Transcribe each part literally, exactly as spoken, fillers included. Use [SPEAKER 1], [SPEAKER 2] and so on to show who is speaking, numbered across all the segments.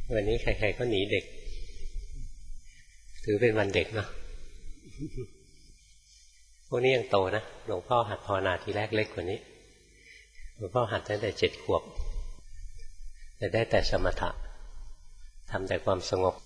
[SPEAKER 1] วันนี้ใครๆก็หนีเด็กถือเป็นวันเด็กเนาะพวกนี้ยังโตนะหลวงพ่อหัดภาวนาทีแรกเล็กกว่านี้หลวงพ่อหัดตั้งแต่เจ็ดขวบแต่ได้แต่สมถะทำแต่ความสงบ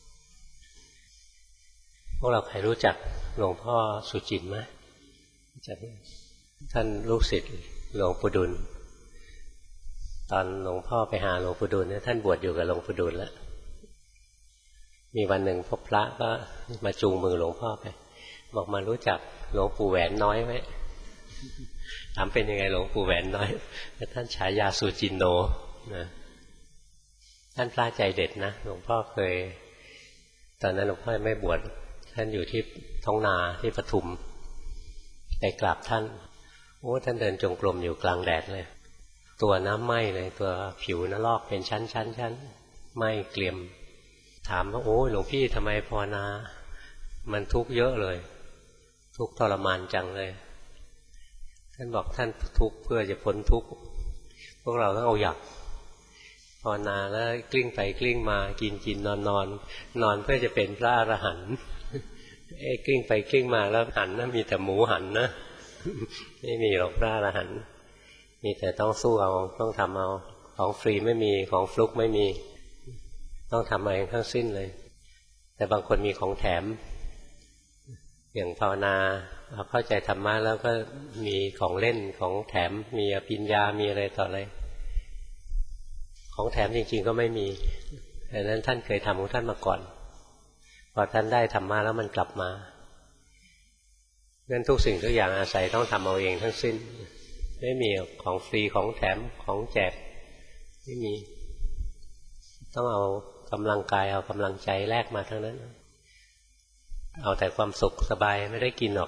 [SPEAKER 1] พวกเราใครรู้จักหลวงพ่อสุจินต์ไหมจักท่านลูกศิษย์หลวงปู่ดุลตอนหลวงพ่อไปหาหลวงปู่ดุลเนี่ยท่านบวชอยู่กับหลวงปู่ดุลแล้วมีวันหนึ่งพบพระก็มาจูงมือหลวงพ่อไปบอกมารู้จักหลวงปู่แหวนน้อยไหมถามเป็นยังไงหลวงปู่แหวนน้อยท่านฉายาสุจินโนนะท่านพระใจเด็ดนะหลวงพ่อเคยตอนนั้นหลวงพ่อไม่บวชท่านอยู่ที่ท้องนาที่ปทุมไปกราบท่านโอ้ท่านเดินจงกรมอยู่กลางแดดเลยตัวน้ำไหม้เลยตัวผิวน้ำลอกเป็นชั้นชั้นชั้นไหม้เกลียมถามว่าโอ้หลวงพี่ทำไมภาวนามันทุกข์เยอะเลยทุกข์ทรมานจังเลยท่านบอกท่านทุกข์เพื่อจะพ้นทุกข์พวกเราต้องเอาอยากภาวนาแล้วกลิ้งไปกลิ้งมากินกินนอนนอนนอนเพื่อจะเป็นพระอรหันต์ไอ้กลิ้งไปกลิ้งมาแล้วหันนะมีแต่หมูหันนะไม่มีหรอกพระอรหันต์มีแต่ต้องสู้เอาต้องทำเอาของฟรีไม่มีของฟลุกไม่มีต้องทำเองทั้งสิ้นเลยแต่บางคนมีของแถมอย่างภาวนาเราเข้าใจธรรมะแล้วก็มีของเล่นของแถมมีอภิญญามีอะไรต่ออะไรของแถมจริงๆก็ไม่มีดังนั้นท่านเคยทำของท่านมาก่อนพอท่านได้ธรรมะแล้วมันกลับมางั้นทุกสิ่งทุกอย่างอาศัยต้องทำเอาเองทั้งสิ้นไม่มีของฟรีของแถมของแจกไม่มีต้องเอากำลังกายเอากำลังใจแลกมาทั้งนั้นเอาแต่ความสุขสบายไม่ได้กินหรอก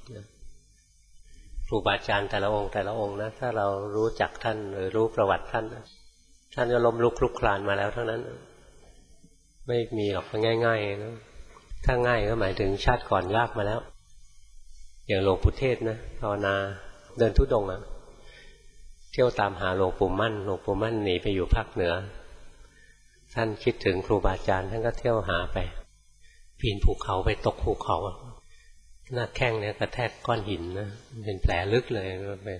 [SPEAKER 1] ครูบาอาจารย์แต่ละองค์แต่ละองค์นะถ้าเรารู้จักท่านหรือรู้ประวัติท่านท่านก็ล้มลุกคลุกคลานมาแล้วทั้งนั้นไม่มีหรอกง่ายๆนะถ้าง่ายก็หมายถึงชาติก่อนยากมาแล้วอย่างหลวงปู่เทศนะภาวนาเดินธุดงค์อะเที่ยวตามหาหลวงปู่มั่นหลวงปู่มั่นหนีไปอยู่ภาคเหนือท่านคิดถึงครูบาอาจารย์ท่านก็เที่ยวหาไปปีนภูเขาไปตกภูเขาหน้าแข้งเนี่ยกระแทกก้อนหินนะเป็นแผลลึกเลยไป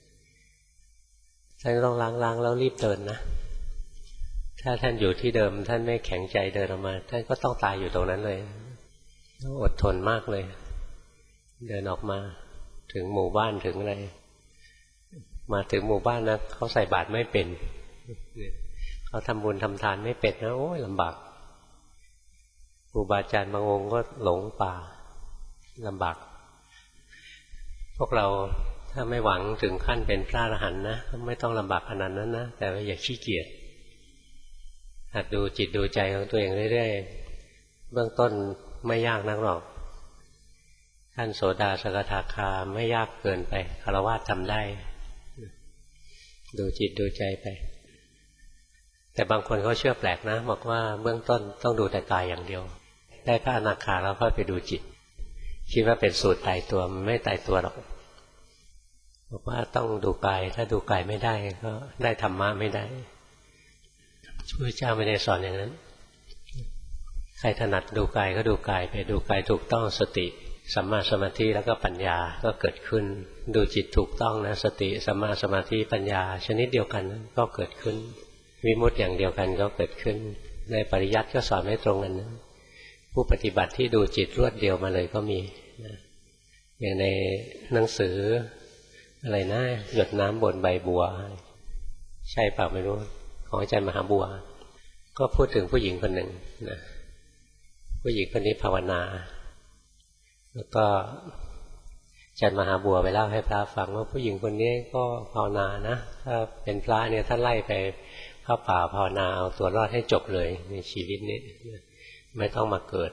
[SPEAKER 1] ท่านต้องล้างๆแล้วรีบเดินนะถ้าท่านอยู่ที่เดิมท่านไม่แข็งใจเดินออกมาท่านก็ต้องตายอยู่ตรงนั้นเลยต้องอดทนมากเลยเดินออกมาถึงหมู่บ้านถึงอะไรมาถึงหมู่บ้านนะเขาใส่บาตรไม่เป็นเขาทำบุญทำทานไม่เป็นนะโอ้ยลำบากครูบาอาจารย์บางองค์ก็หลงป่าลำบากพวกเราถ้าไม่หวังถึงขั้นเป็นพระอรหันต์นะไม่ต้องลำบากขนาดนั้นนะแต่ว่าอย่าขี้เกียจหัดดูจิตดูใจของตัวเองเรื่อยๆเบื้องต้นไม่ยากนักหรอกขั้นโสดาสกทาคาไม่ยากเกินไปฆราวาสทำได้ดูจิตดูใจไปแต่บางคนเขาเชื่อแปลกนะบอกว่าเบื้องต้นต้องดูแต่กายอย่างเดียวได้พระอนาคาแล้วค่อยไปดูจิตคิดว่าเป็นสูตรตายตัวมันไม่ตายตัวหรอกบอกว่าต้องดูกายถ้าดูกายไม่ได้ก็ได้ธรรมะไม่ได้พระเจ้าไม่ได้สอนอย่างนั้นใครถนัดดูกายก็ดูกายไปดูกายถูกต้องสติสัมมาสมาธิแล้วก็ปัญญาก็เกิดขึ้นดูจิตถูกต้องนะสติสัมมาสมาธิปัญญาชนิดเดียวกันก็เกิดขึ้นวิมุตติอย่างเดียวกันก็เกิดขึ้นในปริยัติก็สอนไม่ตรงกันนะผู้ปฏิบัติที่ดูจิตรวดเดียวมาเลยก็มีอย่างในหนังสืออะไรนะหยดน้ำบนใบบัวใช่เปล่าไม่รู้ของอาจารย์มหาบัวก็พูดถึงผู้หญิงคนหนึ่งนะผู้หญิงคนนี้ภาวนาแล้วก็อาจารย์มหาบัวไปเล่าให้พระฟังว่าผู้หญิงคนนี้ก็ภาวนานะถ้าเป็นพระเนี่ยท่านไล่ไปเข้าป่าภาวนาเอาตัวรอดให้จบเลยในชีวิตนี้ไม่ต้องมาเกิด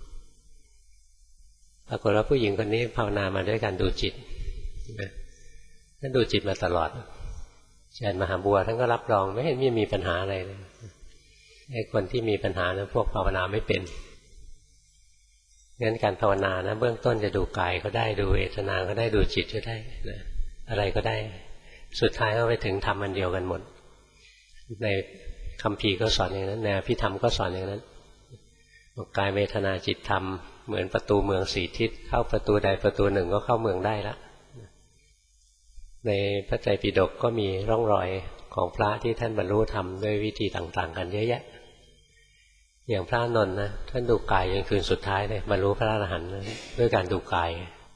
[SPEAKER 1] ปรากฏว่าผู้หญิงคนนี้ภาวนามาด้วยการดูจิตท่านดูจิตมาตลอดอาจารย์มหาบัวท่านก็รับรองไม่เห็นมีมีปัญหาอะไรเลยไอ้คนที่มีปัญหานะพวกภาวนาไม่เป็นงั้นการภาวนานะเบื้องต้นจะดูกายก็ได้ดูเวทนาก็ได้ดูจิตก็ได้นะอะไรก็ได้สุดท้ายก็ไปถึงธรรมอันเดียวกันหมดในคัมภีร์ก็สอนอย่างนั้นแนวพิธรรมก็สอนอย่างนั้นกายเวทนาจิตธรรมเหมือนประตูเมืองสี่ทิศเข้าประตูใดประตูหนึ่งก็เข้าเมืองได้ละในพระไตรปิฎกก็มีร่องรอยของพระที่ท่านบรรลุธรรมด้วยวิธีต่างๆกันเยอะแยะอย่างพระนนท์นะท่านดูกายจนคืนสุดท้ายเลยบรรลุพระอรหันต์ด้วยการดูกาย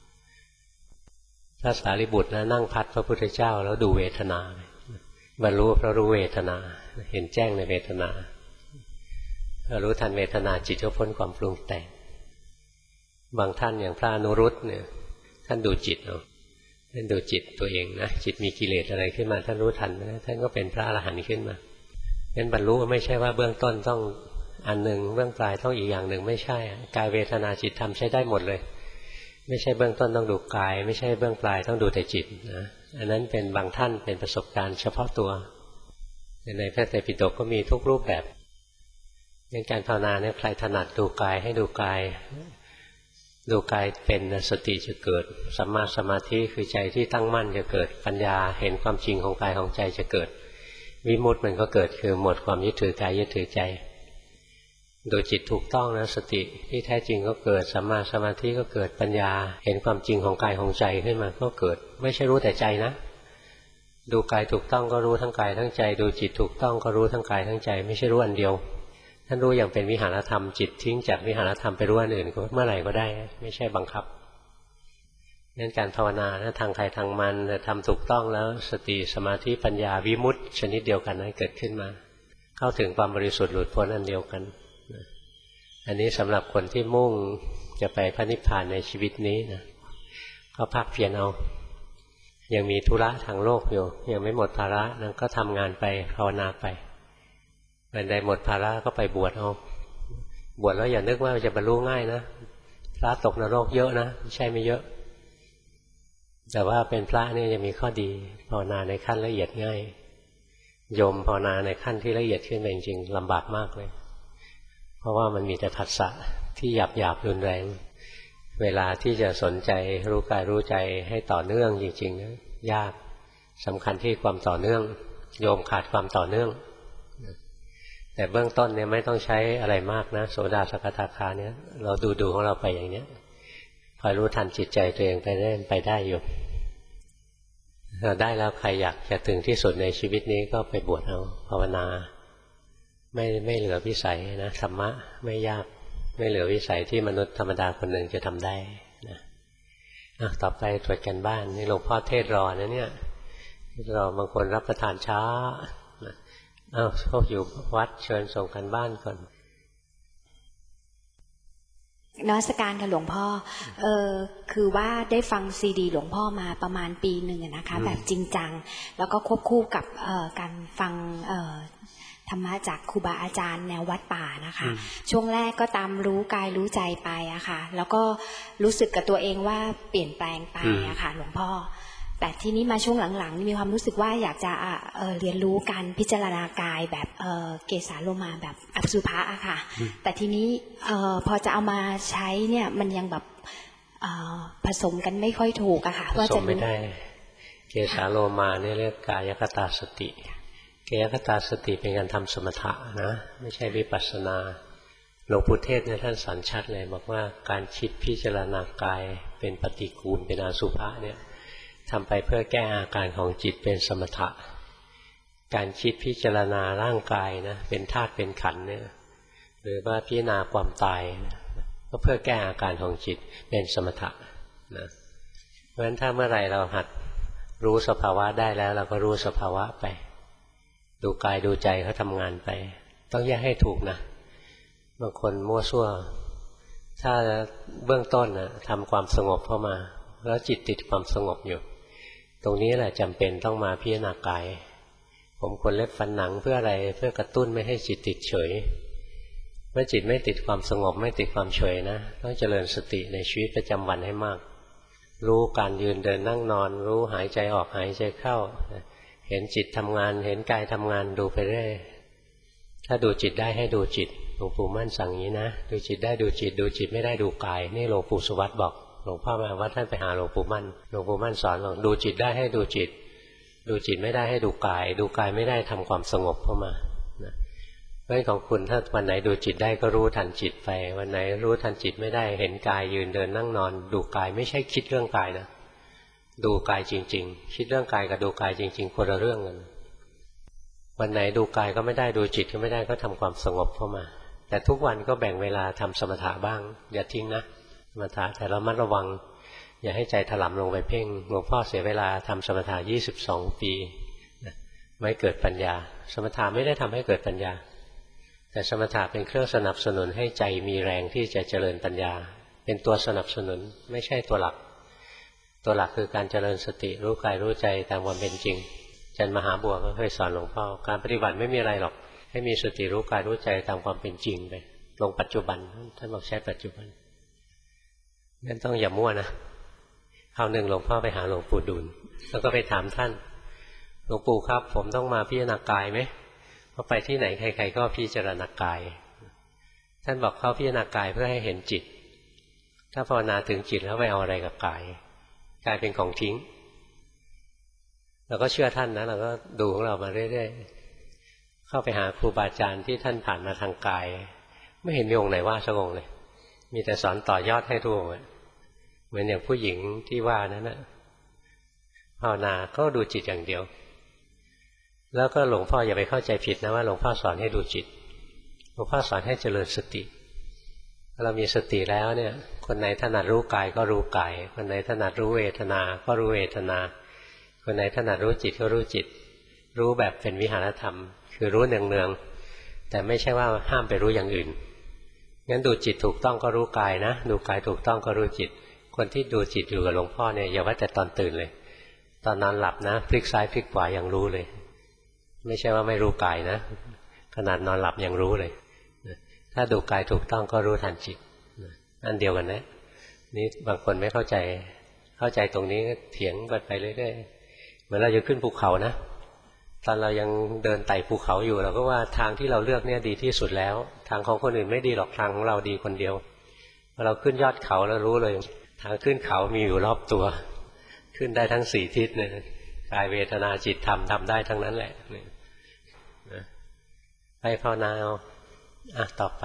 [SPEAKER 1] พระสารีบุตรนะนั่งพัดพระพุทธเจ้าแล้วดูเวทนาบรรลุเพราะรู้เวทนาเห็นแจ้งในเวทนารู้ทันเวทนาจิตก็พ้นความปรุงแต่งบางท่านอย่างพระอนุรุตเนี่ยท่านดูจิตเอาท่านดูจิตตัวเองนะจิตมีกิเลสอะไรขึ้นมาท่านรู้ทันนะท่านก็เป็นพระอรหันต์ขึ้นมางั้นบรรลุไม่ใช่ว่าเบื้องต้นต้องอันหนึ่งเบื้องปลายต้องอีกอย่างหนึ่งไม่ใช่กายเวทนาจิตธรรมใช้ได้หมดเลยไม่ใช่เบื้องต้นต้องดูกายไม่ใช่เบื้องปลายต้องดูแต่จิตนะอันนั้นเป็นบางท่านเป็นประสบการณ์เฉพาะตัวในพระไตรปิฎกก็มีทุกรูปแบบในการภาวนาเนี่ยใครถนัดดูกายให้ดูกายดูกายเป็นสติจะเกิดสัมมาสมาธิคือใจที่ตั้งมั่นจะเกิดปัญญาเห็นความจริงของกายของใจจะเกิดวิมุตติมันก็เกิดคือหมดความยึดถือกายยึดถือใจดูจิตถูกต้องนะสติที่แท้จริงก็เกิดสัมมาสมาธิก็เกิดปัญญาเห็นความจริงของกายของใจขึ้นมาก็เกิดไม่ใช่รู้แต่ใจนะดูกายถูกต้องก็รู้ทั้งกายทั้งใจดูจิตถูกต้องก็รู้ทั้งกายทั้งใจไม่ใช่รู้อันเดียวท่านรู้อย่างเป็นวิหารธรรมจิตทิ้งจากวิหารธรรมไปรู้อันอื่นก็เมื่อไหร่ก็ได้ไม่ใช่บังคับงั้นการภาวนานะทางใครทางมันแต่ทำถูกต้องแล้วสติสมาธิปัญญาวิมุตติชนิดเดียวกันนั้นเกิดขึ้นมาเข้าถึงความบริสุทธิ์หลุดพ้นอันเดียวกันอันนี้สำหรับคนที่มุ่งจะไปพระนิพพานในชีวิตนี้นะก็ภาคเพียรเอายังมีธุระทางโลกอยู่ยังไม่หมดภาระนั้นก็ทำงานไปภาวนาไปวันใดหมดภาระก็ไปบวชเอาบวชแล้วอย่านึกว่าจะบรรลุง่ายนะพระตกนรกเยอะนะไม่ใช่ไม่เยอะแต่ว่าเป็นพระนี่จะมีข้อดีภาวนาในขั้นละเอียดง่ายโยมภาวนาในขั้นที่ละเอียดขึ้นไปจริงๆลำบากมากเลยเพราะว่ามันมีแต่ผัสสะที่หยาบหยาบรุนแรงเวลาที่จะสนใจรู้กายรู้ใจให้ต่อเนื่องจริงๆนะยากสำคัญที่ความต่อเนื่องโยมขาดความต่อเนื่องแต่เบื้องต้นเนี่ยไม่ต้องใช้อะไรมากนะโสดาสกทาคาเนี่ยเราดูดูของเราไปอย่างเนี้ยคอยรู้ทันจิตใจตัวเองไปได้ไปได้อยู่เราได้แล้วใครอยากจะถึงที่สุดในชีวิตนี้ก็ไปบวชเอาภาวนาไม่ไม่เหลือวิสัยนะธรรมะไม่ยากไม่เหลือวิสัยที่มนุษย์ธรรมดาคนหนึ่งจะทำได้นะอ่ะต่อไปตรวจกันบ้านนี่หลวงพ่อเทศรอนะเนี่ยรอบางคนรับประทานช้าอ้าวพวกอยู่วัดเชิญส่งกันบ้านก่อน
[SPEAKER 2] นมัสการค่ะหลวงพ่อเออคือว่าได้ฟังซีดีหลวงพ่อมาประมาณปีหนึ่งนะคะแบบจริงจังแล้วก็ควบคู่กับเอ่อการฟังเอ่อธรรมะจากครูบาอาจารย์แนววัดป่านะคะช่วงแรกก็ตามรู้กายรู้ใจไปอะค่ะแล้วก็รู้สึกกับตัวเองว่าเปลี่ยนแปลงไปอะค่ะหลวงพ่อแต่ที่นี้มาช่วงหลังๆมีความรู้สึกว่าอยากจะเอ่อเรียนรู้การพิจารณากายแบบเอ่อเกสาโลมาแบบอสุภะอะค่ะแต่ทีนี้เอ่อพอจะเอามาใช้เนี่ยมันยังแบบเอ่อผสมกันไม่ค่อยถูกอะค่ะว่าจะไม่ได้
[SPEAKER 1] เกสาโลมาเนี่ยเรียกกายคตาสติกายคตาสติเป็นการทำสมถะนะไม่ใช่วิปัสสนาหลวงปู่เทศเนี่ยท่านสอนชัดเลยบอกว่าการคิดพิจารณากายเป็นปฏิกูลเป็นอสุภะเนี่ยทำไปเพื่อแก้อาการของจิตเป็นสมถะการคิดพิจารณาร่างกายนะเป็นธาตุเป็นขันธ์เนี่ยหรือว่าพิจารณาความตายนะก็เพื่อแก้อาการของจิตเป็นสมถะนะเพราะฉะนั้นถ้าเมื่อไหร่เราหัดรู้สภาวะได้แล้วเราก็รู้สภาวะไปดูกายดูใจเขาทำงานไปต้องแยกให้ถูกนะบางคนมั่วซั่วถ้าเบื้องต้นนะทำความสงบเข้ามาแล้วจิตติดความสงบอยู่ตรงนี้แหละจำเป็นต้องมาพิจารณากายผมขนเล็บฟันหนังเพื่ออะไรเพื่อกระตุ้นไม่ให้จิตติดเฉยเมื่อจิตไม่ติดความสงบไม่ติดความเฉยนะต้องเจริญสติในชีวิตประจำวันให้มากรู้การยืนเดินนั่งนอนรู้หายใจออกหายใจเข้าเห็นจิตทำงานเห็นกายทำงานดูไปเรื่อยถ้าดูจิตได้ให้ดูจิตหลวงปู่มั่นสั่งอย่างนี้นะดูจิตได้ดูจิตดูจิตไม่ได้ดูกายนี่หลวงปู่สุวัตบอกหลวงพ่อมาว่าท่านไปหาหลวงปู่มั่นหลวงปู่มั่นสอนบอกดูจิตได้ให้ดูจิตดูจิตไม่ได้ให้ดูกายดูกายไม่ได้ทำความสงบเข้ามานะเพราะของคุณถ้าวันไหนดูจิตได้ก็รู้ทันจิตไปวันไหนรู้ทันจิตไม่ได้เห็นกายยืนเดินนั่งนอนดูกายไม่ใช่คิดเรื่องกายนะดูกายจริงๆคิดเรื่องกายกับดูกายจริงๆคนละเรื่องกันวันไหนดูกายก็ไม่ได้ดูจิตก็ไม่ได้ก็ทำความสงบเข้ามาแต่ทุกวันก็แบ่งเวลาทำสมถะบ้างอย่าทิ้งนะสมถะแต่ระมัดระวังอย่าให้ใจถลำลงไปเพ่งหลวงพ่อเสียเวลาทำสมถะยี่สิบสองปีไม่เกิดปัญญาสมถะไม่ได้ทำให้เกิดปัญญาแต่สมถะเป็นเครื่องสนับสนุนให้ใจมีแรงที่จะเจริญปัญญาเป็นตัวสนับสนุนไม่ใช่ตัวหลักตัวหลักคือการเจริญสติรู้กายรู้ใจตามความเป็นจริงอาจารย์มหาบัวก็เคยสอนหลวงพ่อการปฏิบัติไม่มีอะไรหรอกให้มีสติรู้กายรู้ใจตามความเป็นจริงไปลงปัจจุบันท่านบอกใช้ปัจจุบันงั้นต้องอย่ามั่วนะคราวหนึ่งหลวงพ่อไปหาหลวงปู่ดูลแล้วก็ไปถามท่านหลวงปู่ครับผมต้องมาพิจารณากายไหมเพราะไปที่ไหนใครๆก็พิจารณากายท่านบอกเขาพิจารณากายเพื่อให้เห็นจิตถ้าภาวนาถึงจิตแล้วไปเอาอะไรกับกายกายเป็นของทิ้งเราก็เชื่อท่านนะเราก็ดูของเรามาเรื่อยๆเข้าไปหาครูบาอาจารย์ที่ท่านผ่านมาทางกายไม่เห็นมีองค์ไหนว่าสักองค์เลยมีแต่สอนต่อยอดให้ทุกองค์เหมือนอย่างผู้หญิงที่ว่านั้นนะภาวนาก็ดูจิตอย่างเดียวแล้วก็หลวงพ่ออย่าไปเข้าใจผิดนะว่าหลวงพ่อสอนให้ดูจิตหลวงพ่อสอนให้เจริญสติเรามีสติแล้วเนี่ยคนไหนถนัดรู้กายก็รู้กายคนไหนถนัดรู้เวทนาก็รู้เวทนาคนไหนถนัดรู้จิตก็รู้จิตรู้แบบเป็นวิหารธรรมคือรู้เนืองๆแต่ไม่ใช่ว่าห้ามไปรู้อย่างอื่นงั้นดูจิตถูกต้องก็รู้กายนะดูกายถูกต้องก็รู้จิตคนที่ดูจิตอยู่กับหลวงพ่อเนี่ยอย่าว่าแต่ตอนตื่นเลยตอนนอนหลับนะพลิกซ้ายพลิกขวายังรู้เลยไม่ใช่ว่าไม่รู้กายนะขนาดนอนหลับยังรู้เลยถ้าดูกายถูกต้องก็รู้ทันจิตอันเดียวกันนะนี่บางคนไม่เข้าใจเข้าใจตรงนี้ก็เถียงกันไปเรื่อยๆเหมือนเราจะขึ้นภูเขานะตอนเรายังเดินไต่ภูเขาอยู่เราก็ว่าทางที่เราเลือกเนี่ยดีที่สุดแล้วทางของคนอื่นไม่ดีหรอกทางของเราดีคนเดียวพอเราขึ้นยอดเขาแล้วรู้เลยทางขึ้นเขามีอยู่รอบตัวขึ้นได้ทั้งสี่ทิศเลยกายเวทนาจิตธรรมทำได้ทั้งนั้นแหละไปภาวนาเอาอ่ะต่อไป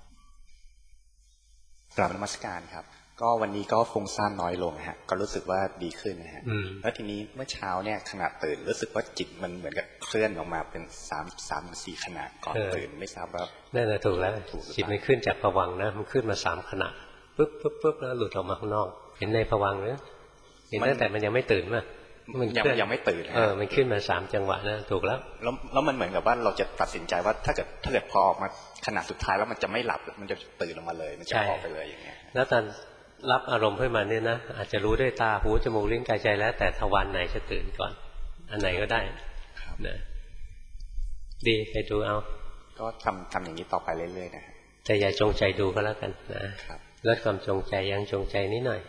[SPEAKER 3] กราบนมัสการครับก็วันนี้ก็ฟุ้งซ่านน้อยลงฮะก็รู้สึกว่าดีขึ้นนะฮะแล้วทีนี้เมื่อเช้าเนี่ยขณะตื่นรู้สึกว่าจิตมันเหมือนกับเคลื่อนออกมาเป็นสามสามสี่ขณะก่อนตื่นไม่ทราบว่า
[SPEAKER 1] นั่นแหละถูกแล้วจิตมันขึ้นจากภวังค์นะมันขึ้นมาสามขณะปุ๊บปุ๊บปุ๊บแล้วหลุดออกมาข้างนอกเห็นในภวังค์นะเห็นตั้งแต่มันยังไม่ตื่นมั้ย
[SPEAKER 3] มันยังยังไม่ตื่น
[SPEAKER 1] เออมันขึ้นมาสามจังหวะนะถูกแล้ว
[SPEAKER 3] แล้วแล้วมันเหมือนกับว่าเราจะตัดสินใจว่าถ้าเกิดถ้าเกิดพอออกมาขณะสุดท้ายแล้วมันจะไม่หลับมันจะตื่นออกมาเลยมันจะออกไปเลยอย่างเงี้ย
[SPEAKER 1] แล้วตอนรับอารมณ์ขึ้นมาเนี่ยนะอาจจะรู้ด้วยตาหูจมูกลิ้นกายใจแล้วแต่ทวารไหนจะตื่นก่อนอันไหนก็ได้นะดีไปดูเอา
[SPEAKER 3] ก็ทำทำอย่างนี้ต่อไปเรื่อยๆนะ
[SPEAKER 1] แต่อย่าจงใจดูก็แล้วกันนะลดความจงใจยังจงใจนิดหน่อย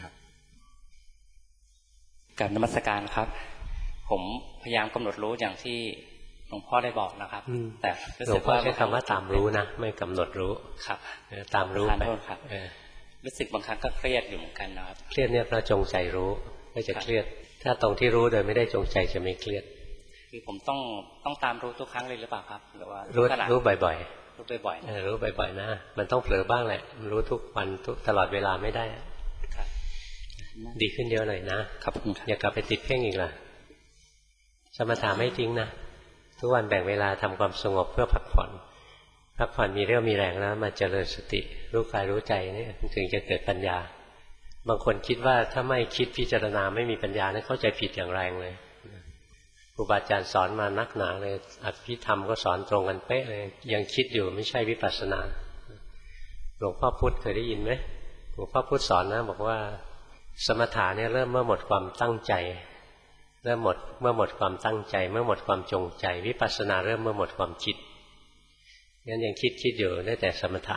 [SPEAKER 4] กับนมัสการครับผมพยายามกำหนดรู้อย่างที่หลวงพ่อได้บอกนะครับแต่
[SPEAKER 1] หลวงพ่อใช้คำว่าตามรู้นะไม่กำหนดรู้
[SPEAKER 4] ครับ
[SPEAKER 1] ตามรู้ไป
[SPEAKER 4] รู้สึกบางครั้งก็เครียดอยู่เหมือนกันนะครับ
[SPEAKER 1] เครียดเนี่ยเพราะจงใจรู้ก็จะเครียดถ้าตรงที่รู้โดยไม่ได้จงใจจะไม่เครียด
[SPEAKER 4] คือผมต้องต้องตามรู้ทุกครั้งเลยหรือเปล่าครับหรือว่า
[SPEAKER 1] รู้รู้บ่อย
[SPEAKER 4] ๆรู้บ่อยๆ
[SPEAKER 1] เออรู้บ่อยๆนะมันต้องเผลอบ้างแหละรู้ทุกวันทุกตลอดเวลาไม่ได้ดีขึ้นเยอะหน่อยนะครับอย่ากลับไปติดเพ่งอีกล่ะสมถะไม่ทิ้งนะทุกวันแบ่งเวลาทำความสงบเพื่อพักผ่อนพักผ่อนมีเรี่ยวมีแรงแล้วมาเจริญสติรู้กายรู้ใจนี่ถึงจะเกิดปัญญาบางคนคิดว่าถ้าไม่คิดพิจารณาไม่มีปัญญานั้นเข้าใจผิดอย่างแรงเลยครูบาอาจารย์สอนมานักหนาเลยอภิธรรมก็สอนตรงกันเป๊ะเลยยังคิดอยู่ไม่ใช่วิปัสสนาหลวงพ่อพุธเคยได้ยินไหมหลวงพ่อพุธสอนนะบอกว่าสมถะเนี่ยเริ่มเมื่อหมดความตั้งใจเริ่มหมดเมื่อหมดความตั้งใจเมื่อหมดความจงใจวิปัสสนาเริ่มเมื่อหมดความคิดงั้นยังคิดคิดอยู่ได้แต่สมถะ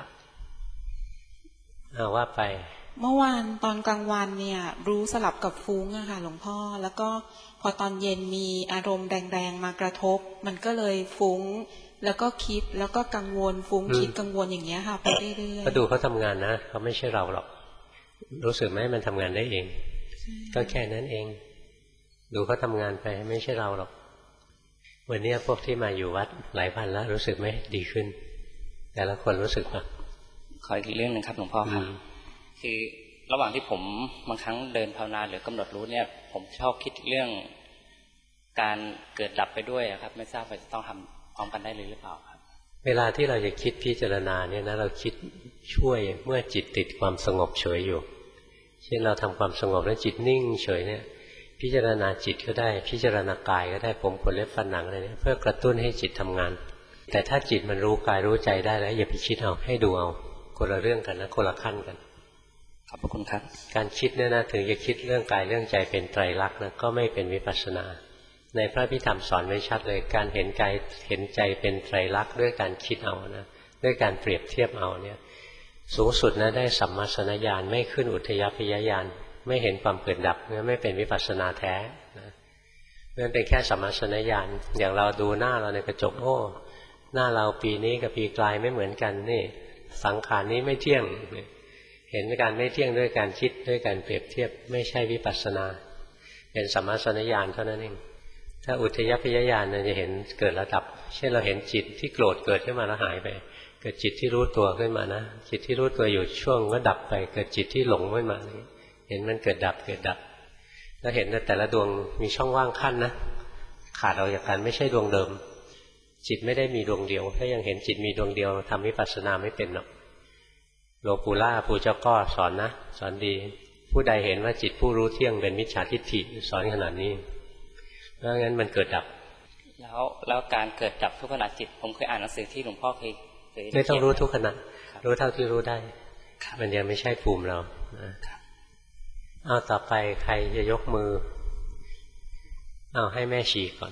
[SPEAKER 1] เอาว่าไป
[SPEAKER 5] เมื่อวานตอนกลางวันเนี่ยรู้สลับกับฟุ้งอะค่ะหลวงพ่อแล้วก็พอตอนเย็นมีอารมณ์แรงๆมากระทบมันก็เลยฟุ้งแล้วก็คิดแล้วก็กังวลฟุ้งคิดกังวลอย่างเงี้ยค่ะไปเรื่อยๆ
[SPEAKER 1] ก็ดูเขาทำงานนะเขาไม่ใช่เราหรอกรู้สึกไหมมันทำงานได้เองก็แค่นั้นเองดูเขาทำงานไปไม่ใช่เราหรอกวันนี้พวกที่มาอยู่วัดหลายพันแล้วรู้สึกไหมดีขึ้นแต่ละคนรู้สึกปะ
[SPEAKER 4] ขออีกเรื่องหนึ่งครับหลวงพ่อครับคือระหว่างที่ผมบางครั้งเดินภาวนาหรือกำหนดรู้เนี่ยผมชอบคิดเรื่องการเกิดดับไปด้วยครับไม่ทราบว่าจะต้องทำพร้อมกันได้เลยหรือเปล่าครับ
[SPEAKER 1] เวลาที่เราจะคิดพิจารณาเนี่ยนะเราคิดช่วยเมื่อจิตติดความสงบเฉยอยู่เช่นเราทำความสงบแล้วจิตนิ่งเฉยเนี่ยพิจารณาจิตก็ได้พิจารณากายก็ได้ผมขนเล็บฟันหนังอะไรเนี่ยเพื่อกระตุ้นให้จิตทำงานแต่ถ้าจิตมันรู้กายรู้ใจได้แล้วอย่าไปคิดเอาให้ดูเอาคนละเรื่องกันนะคนละขั้นกัน
[SPEAKER 4] ขอบคุณครับ
[SPEAKER 1] การคิดเนี่ยนะถึงจะคิดเรื่องกายเรื่องใจเป็นไตรลักษณ์นะก็ไม่เป็นวิปัสสนาในพระพิธรรมสอนไว้ชัดเลยการเห็นกายเห็นใจเป็นไตรลักษณ์ด้วยการคิดเอานะด้วยการเปรียบเทียบเอาเนี่ยสูงสุดนะได้สัมมาสัญญาณไม่ขึ้นอุทยพยญาณไม่เห็นความเกิดดับเนี่ยไม่เป็นวิปัสสนาแท้นะนั่นเป็นแค่สัมมาสัญญาณอย่างเราดูหน้าเราในกระจกโอ้หน้าเราปีนี้กับปีกลายไม่เหมือนกันนี่สังขารนี้ไม่เที่ยงเห็นการไม่เที่ยงด้วยการคิดด้วยการเปรียบเทียบไม่ใช่วิปัสสนาเป็นสัมมาสัญญาณเท่านั้นเองถ้าอุทยพยญาณเนี่ยจะเห็นเกิดระดับเช่นเราเห็นจิตที่โกรธเกิดขึ้นมาแล้วหายไปเกิดจิตที่รู้ตัวขึ้นมานะจิตที่รู้ตัวอยู่ช่วงก็ดับไปเกิดจิตที่หลงขึ้นมาเห็นมันเกิดดับเกิดดับแล้วเห็นว่าแต่ละดวงมีช่องว่างขั้นนะขาดออกจากกันไม่ใช่ดวงเดิมจิตไม่ได้มีดวงเดียวถ้ายังเห็นจิตมีดวงเดียวทำวิปัสสนาไม่เป็นหรอกหลวงปู่ล่าปู่เจ้าก็สอนนะสอนดีผู้ใดเห็นว่าจิตผู้รู้เที่ยงเป็นมิจฉาทิฏฐิสอนขนาดนี้เพราะงั้นมันเกิดดับ
[SPEAKER 4] แล้วแล้วการเกิดดับทุกขณะจิตผมเคยอ่านหนังสือที่หลวงพ่อเคยเคย
[SPEAKER 1] ไม่ต้องรู้ทุกขณะรู้เท่าที่รู้ได้มันยังไม่ใช่ภูมิเราเอาต่อไปใครจะยกมือเอาให้แม่ชีก่อน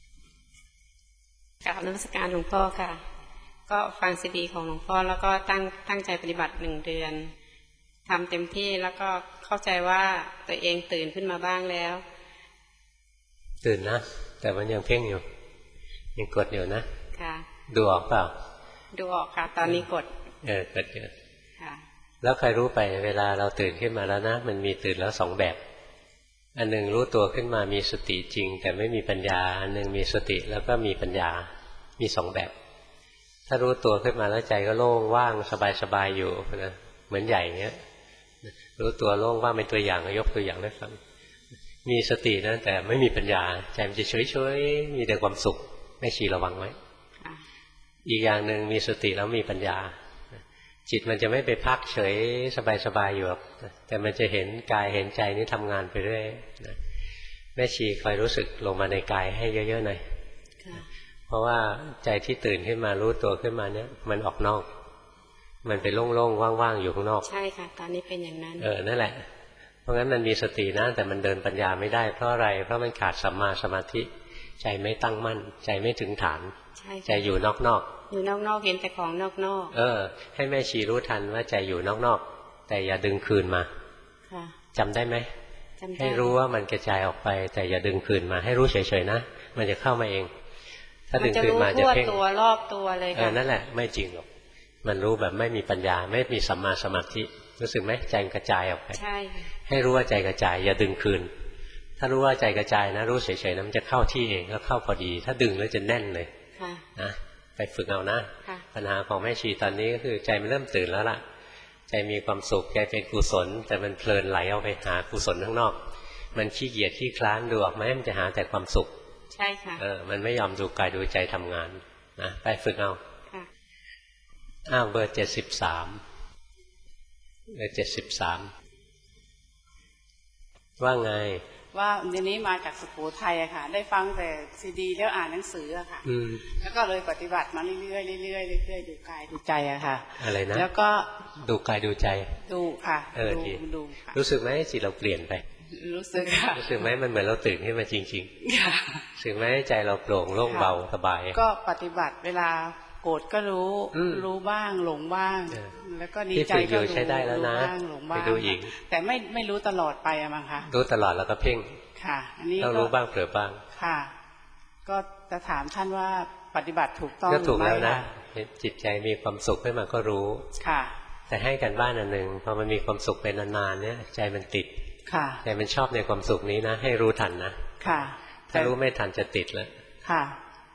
[SPEAKER 6] กราบนมัสการหลวงพ่อค่ะก็ฟังซีดีของหลวงพ่อแล้วก็ตั้งตั้งใจปฏิบัติหนึ่งเดือนทำเต็มที่แล้วก็เข้าใจว่าตัวเองตื่นขึ้นมาบ้างแล้ว
[SPEAKER 1] ตื่นนะแต่มันยังเพ่งอยู่ยังกดอยู่นะ
[SPEAKER 6] ค่ะ
[SPEAKER 1] ดูออกเปล่า
[SPEAKER 6] ดูออกค่ะตอนนี้กด
[SPEAKER 1] เออกดอยู่
[SPEAKER 6] ค่ะ
[SPEAKER 1] แล้วใครรู้ไปเวลาเราตื่นขึ้นมาแล้วนะมันมีตื่นแล้วสองแบบอันหนึ่งรู้ตัวขึ้นมามีสติจริงแต่ไม่มีปัญญาอันหนึ่งมีสติแล้วก็มีปัญญามีสองแบบถ้ารู้ตัวขึ้นมาแล้วใจก็โล่งว่างสบายๆอยู่นะเหมือนใหญ่เงี้ยรู้ตัวโล่งว่างเป็นตัวอย่างยกตัวอย่างให้ฟังมีสตินะแต่ไม่มีปัญญาใจมันจะเฉยๆมีแต่ความสุขแม่ชีระวังไว้อีกอย่างหนึ่งมีสติแล้วมีปัญญาจิตมันจะไม่ไปพักเฉยสบายๆอยู่แต่มันจะเห็นกายเห็นใจนี่ทำงานไปเรื่อยแม่ชีคอยรู้สึกลงมาในกายให้เยอะๆหน่อยเพราะว่าใจที่ตื่นขึ้นมารู้ตัวขึ้นมาเนี่ยมันออกนอกมันไปโล่งๆว่างๆอยู่ข้างนอก
[SPEAKER 6] ใช่ค่ะตอนนี้เป็นอย่างนั้น
[SPEAKER 1] เออนั่นแหละเพราะงั้นมันมีสตินะแต่มันเดินปัญญาไม่ได้เพราะอะไรเพราะมันขาดสัมมาสมาธิใจไม่ตั้งมั่นใจไม่ถึงฐานใจอยู่นอกๆ
[SPEAKER 6] อยู่นอกๆเห็นแต่ของนอก
[SPEAKER 1] ๆเออให้แม่ชีรู้ทันว่าใจอยู่นอกๆแต่อย่าดึงคืนมา
[SPEAKER 6] ค่ะ
[SPEAKER 1] จำได้ไหม
[SPEAKER 6] จำได้
[SPEAKER 1] ให้รู้ว่ามันกระจายออกไปแต่อย่าดึงคืนมาให้รู้เฉยๆนะมันจะเข้ามาเองถ้าดึงคืนมาจะเพ่ง
[SPEAKER 6] ตัวรอบตัวเลยค่ะ
[SPEAKER 1] เออนั่นแหละไม่จริงหรอกมันรู้แบบไม่มีปัญญาไม่มีสัมมาสมาธิรู้สึกไหมใจกระจายออกไป
[SPEAKER 6] ใช่
[SPEAKER 1] ให้รู้ว่าใจกระจายอย่าดึงคืนถ้ารู้ว่าใจกระจายนะรู้เฉยๆนะมันจะเข้าที่เองแล้วเข้าพอดีถ้าดึงแล้วจะแน่นเลยนะไปฝึกเอานะปัญหาของแม่ชีตอนนี้ก็คือใจมันเริ่มตื่นแล้วล่ะใจมีความสุขใจเป็นกุศลแต่มันเพลินไหลเอาไปหากุศลข้างนอกมันขี้เกียจขี้คลานดูออกไหมมันจะหาแต่ความสุข
[SPEAKER 6] ใช่ค่ะ
[SPEAKER 1] เออมันไม่ยอมดูกายดูใจทำงานนะไปฝึกเอาอ้าวเบอร์เจ็ดสิบสามเบอร์เจ็ดสิบสามว่าไง
[SPEAKER 7] ว่าเดี๋ยวนี้มาจากสุโขทัยอะค่ะได้ฟังแต่ซีดีแล้วอ่านหนังสืออะค่ะแล้วก็เลยปฏิบัติมาเรื่อยๆเรื่อยๆเรื่อยๆดูกายดูใจอะค่ะ
[SPEAKER 1] อะไรนะ
[SPEAKER 7] แล้วก็
[SPEAKER 1] ดูกายดูใจ
[SPEAKER 7] ดูค่ะ
[SPEAKER 1] เออดีรู้สึกไหมจิตเราเปลี่ยนไป
[SPEAKER 7] รู้สึกค่ะ
[SPEAKER 1] รู้สึกไหมมันเหมือนเราตื่นขึ้นมาจริงๆค่ะรู้สึกไหมใจเราโปร่งโล่งเบาสบาย
[SPEAKER 7] ก็ปฏิบัติเวลาโกรธก็รู้รู้บ้างหลงบ้างแล้วก็ดีใจก็รู้
[SPEAKER 1] ใช้ได้แล้วนะไปดูอีก
[SPEAKER 7] แต่ไม่ไม่รู้ตลอดไปอะมั้งคะ
[SPEAKER 1] รู้ตลอดแล้วก็เพ่ง
[SPEAKER 7] ค่ะอันนี้
[SPEAKER 1] เรารู้บ้างเผลอบ้าง
[SPEAKER 7] ค่ะก็จะถามท่านว่าปฏิบัติถูกต้องห
[SPEAKER 1] รือไม่ก็ถูกแล้วนะจิตใจมีความสุขขึ้นมาก็รู้
[SPEAKER 7] ค่ะ
[SPEAKER 1] แต่ให้กันบ้านอันหนึ่งพอมันมีความสุขเป็นนานๆเนี่ยใจมันติด
[SPEAKER 7] ค่ะ
[SPEAKER 1] ใจมันชอบในความสุขนี้นะให้รู้ทันนะ
[SPEAKER 7] ค่ะ
[SPEAKER 1] ถ้ารู้ไม่ทันจะติดแล้ว
[SPEAKER 7] ค่ะ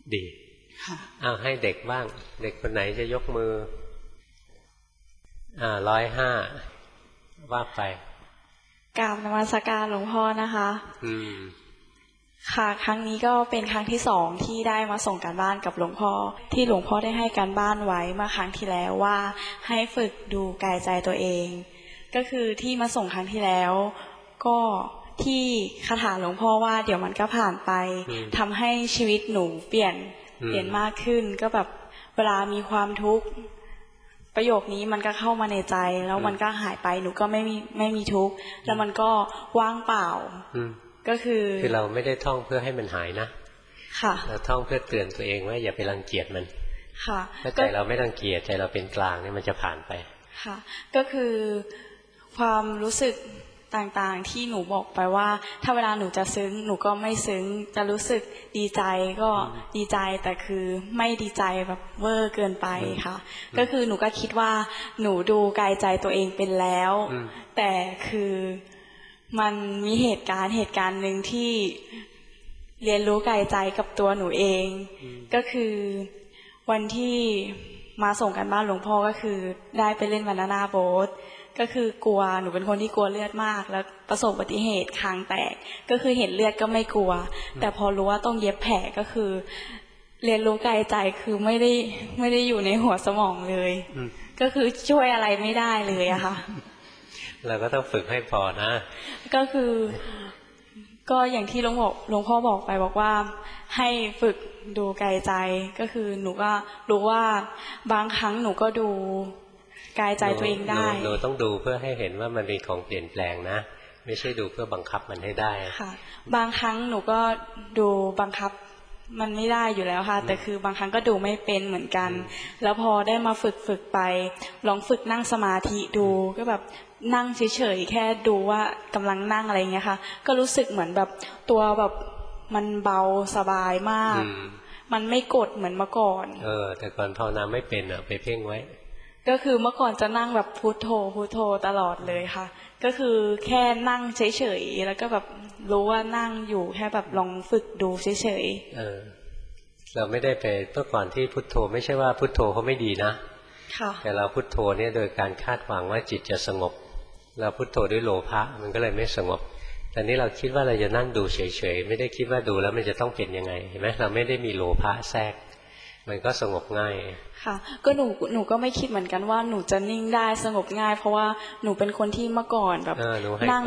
[SPEAKER 1] ดีอ้าวให้เด็กบ้างเด็กคนไหนจะยกมืออ่าร้อยห้าว่าไป
[SPEAKER 8] กราบนมัสการหลวงพ่อนะคะอืมค่ะครั้งนี้ก็เป็นครั้งที่สองที่ได้มาส่งการบ้านกับหลวงพ่อที่หลวงพ่อได้ให้การบ้านไว้เมื่อครั้งที่แล้วว่าให้ฝึกดูกายใจตัวเองก็คือที่มาส่งครั้งที่แล้วก็ที่คาถาหลวงพ่อว่าเดี๋ยวมันก็ผ่านไปทำให้ชีวิตหนูเปลี่ยนเปลี่ยนมากขึ้นก็แบบเวลามีความทุกข์ประโยคนี้มันก็เข้ามาในใจแล้วมันก็หายไปหนูก็ไม่มีไม่มีทุกข์แล้วมันก็ว่างเปล่าก็คือ
[SPEAKER 1] คือเราไม่ได้ท่องเพื่อให้มันหายนะ
[SPEAKER 8] ค่ะ
[SPEAKER 1] เราท่องเพื่อเตือนตัวเองว่าอย่าไปรังเกียจมัน
[SPEAKER 8] ค่ะ
[SPEAKER 1] ถ้าใจเราไม่รังเกียจใจเราเป็นกลางเนี่ยมันจะผ่านไป
[SPEAKER 8] ค่ะก็คือความรู้สึกต่างๆที่หนูบอกไปว่าถ้าเวลาหนูจะซึ้งหนูก็ไม่ซึ้งจะรู้สึกดีใจก็ดีใจแต่คือไม่ดีใจแบบเวอร์เกินไปค่ะก็คือหนูก็คิดว่าหนูดูกายใจตัวเองเป็นแล้วแต่คือมันมีเหตุการณ์เหตุการณ์หนึ่งที่เรียนรู้กายใจกับตัวหนูเองก็คือวันที่มาส่งกันบ้านหลวงพ่อก็คือได้ไปเล่นบานาน่าโบ๊ทก็คือกลัวหนูเป็นคนที่กลัวเลือดมากแล้วประสบอุบัติเหตุคางแตกก็คือเห็นเลือดก็ไม่กลัวแต่พอรู้ว่าต้องเย็บแผลก็คือเรียนรู้กายใจคือไม่ได้ไม่ได้อยู่ในหัวสมองเลยก็คือช่วยอะไรไม่ได้เลยอะค่ะ
[SPEAKER 1] เราก็ต้องฝึกให้พอนะ
[SPEAKER 8] ก็คือก็อย่างที่หลวงพ่อหลวงพ่อบอกไปบอกว่าให้ฝึกดูกายใจก็คือหนูก็รู้ว่าบางครั้งหนูก็ดูกายใจตัวเองได้
[SPEAKER 1] หนูต้องดูเพื่อให้เห็นว่ามันมีของเปลี่ยนแปลงนะไม่ใช่ดูเพื่อบังคับมันให้ได้
[SPEAKER 8] ค่ะบางครั้งหนูก็ดูบังคับมันไม่ได้อยู่แล้วค่ะแต่คือบางครั้งก็ดูไม่เป็นเหมือนกันแล้วพอได้มาฝึกฝึกไปลองฝึกนั่งสมาธิดูก็แบบนั่งเฉยๆแค่ดูว่ากำลังนั่งอะไรเงี้ยค่ะก็รู้สึกเหมือนแบบตัวแบบมันเบาสบายมากมันไม่กดเหมือนเมื่อก่อน
[SPEAKER 1] เออแต่ก่อนภาวนาไม่เป็นอ่ะไปเพ่งไว้
[SPEAKER 8] ก็คือเมื่อก่อนจะนั่งแบบพุทโธพุทโธตลอดเลยค่ะก็คือแค่นั่งเฉยๆแล้วก็แบบรู้ว่านั่งอยู่แค่แบบลองฝึกดูเฉย
[SPEAKER 1] ๆเออเราไม่ได้ไปเมื่อก่อนที่พุทโธไม่ใช่ว่าพุทโธเขาไม่ดีนะ
[SPEAKER 8] ค่ะ
[SPEAKER 1] แต่เราพุทโธเนี่ยโดยการคาดหวังว่าจิตจะสงบเราพุทโธด้วยโลภะมันก็เลยไม่สงบแต่นี้เราคิดว่าเราจะนั่งดูเฉยๆไม่ได้คิดว่าดูแล้วมันจะต้องเป็นยังไงเห็นไหมเราไม่ได้มีโลภะแทรกมันก็สงบง่าย
[SPEAKER 8] ค่ะก็หนูหนูก็ไม่คิดเหมือนกันว่าหนูจะนิ่งได้สงบง่ายเพราะว่าหนูเป็นคนที่เมื่อก่อนแบบนั่ง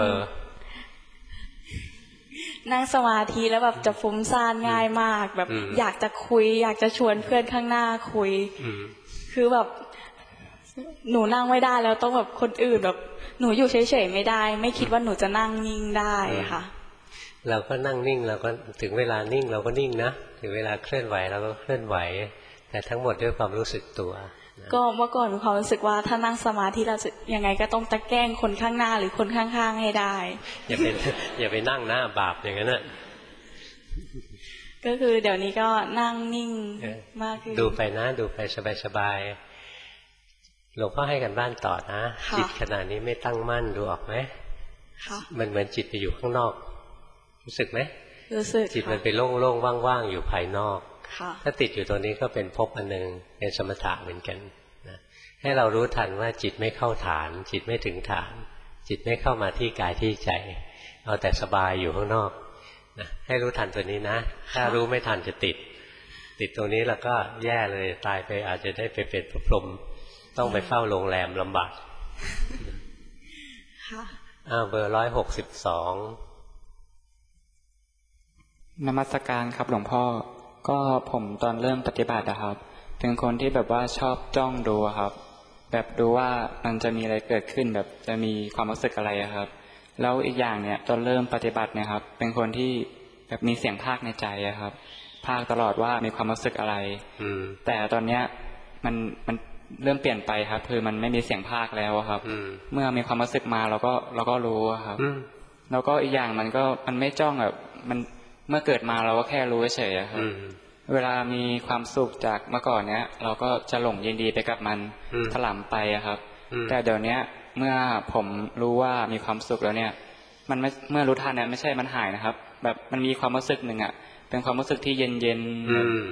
[SPEAKER 8] นั่งสมาธิแล้วแบบจะฟุ้งซ่านง่ายมากแบบอยากจะคุยอยากจะชวนเพื่อนข้างหน้าคุยคือแบบหนูนั่งไม่ได้แล้วต้องแบบคนอื่นแบบหนูอยู่เฉยๆไม่ได้ไม่คิดว่าหนูจะนั่งนิ่งได้ค่ะ
[SPEAKER 1] เราก็นั่งนิ่งเราก็ถึงเวลานิ่งเราก็นิ่งนะถึงเวลาเคลื่อนไหวเราก็เคลื่อนไหวแต่ทั้งหมดด้วยความรู้สึกตัว
[SPEAKER 8] ก็เมื่อก่อนมีความรู้สึกว่าถ้านั่งสมาธิเราจะยังไงก็ต้องตะแกล้งคนข้างหน้าหรือคนข้างๆให้ได้
[SPEAKER 1] อย่าไปอย่าไปนั่งหน้าบาปอย่างนั้นน่ะ
[SPEAKER 8] ก็คือเดี๋ยวนี้ก็นั่งนิ่งมากขึ้น
[SPEAKER 1] ดูไปนะดูไปสบายๆหลวงพ่อให้กันบ้านต่อนะจิตขณะนี้ไม่ตั้งมั่นดูออกไหมมันเหมือนจิตไปอยู่ข้างนอกรู้สึกไหม
[SPEAKER 8] รู้สึก
[SPEAKER 1] จิตมันไปโล่งๆว่างๆอยู่ภายนอกถ้าติดอยู่ตัวนี้ก็เป็นภพอันหนึ่งเป็นสมถะเหมือนกันนะให้เรารู้ทันว่าจิตไม่เข้าฐานจิตไม่ถึงฐานจิตไม่เข้ามาที่กายที่ใจเอาแต่สบายอยู่ข้างนอกนะให้รู้ทันตัวนี้นะถ้ารู้ไม่ทันจะติดติดตรงนี้แล้วก็แย่เลยตายไปอาจจะได้ไปเป็นพรหมต้องไปเฝ้าโรงแรมลำบาก
[SPEAKER 8] ค่ะ
[SPEAKER 1] อ้าวเบอร์ร้อยหกสิบสอง
[SPEAKER 9] นมัสการครับหลวงพ่อก็ผมตอนเริ่มปฏิบัตินะครับเป็นคนที่แบบว่าชอบจ้องดูครับแบบดูว่ามันจะมีอะไรเกิดขึ้นแบบจะมีความรู้สึกอะไรครับแล้วอีกอย่างเนี่ยตอนเริ่มปฏิบัติเนี่ยครับเป็นคนที่แบบมีเสียงพากในใจครับพากตลอดว่ามีความรู้สึกอะไรแต่ตอนเนี้ยมันมันเริ่มเปลี่ยนไปครับคือมันไม่มีเสียงพากแล้วครับเมื่อมีความรู้สึกมาเราก็เราก็รู้ครับแล้วก็อีกอย่างมันก็มันไม่จ้องแบบมันเมื่อเกิดมาเราก็แค่รู้เฉยๆครับเวลามีความสุขจากเมื่อก่อนเนี้ยเราก็จะหลงยินดีไปกับมันถลำไปครับแต่เดี๋ยวนี้เมื่อผมรู้ว่ามีความสุขแล้วเนี่ยมันไม่เมื่อรู้ทันเนี่ยไม่ใช่มันหายนะครับแบบมันมีความรู้สึกหนึ่งอ่ะเป็นความรู้สึกที่เย็นๆ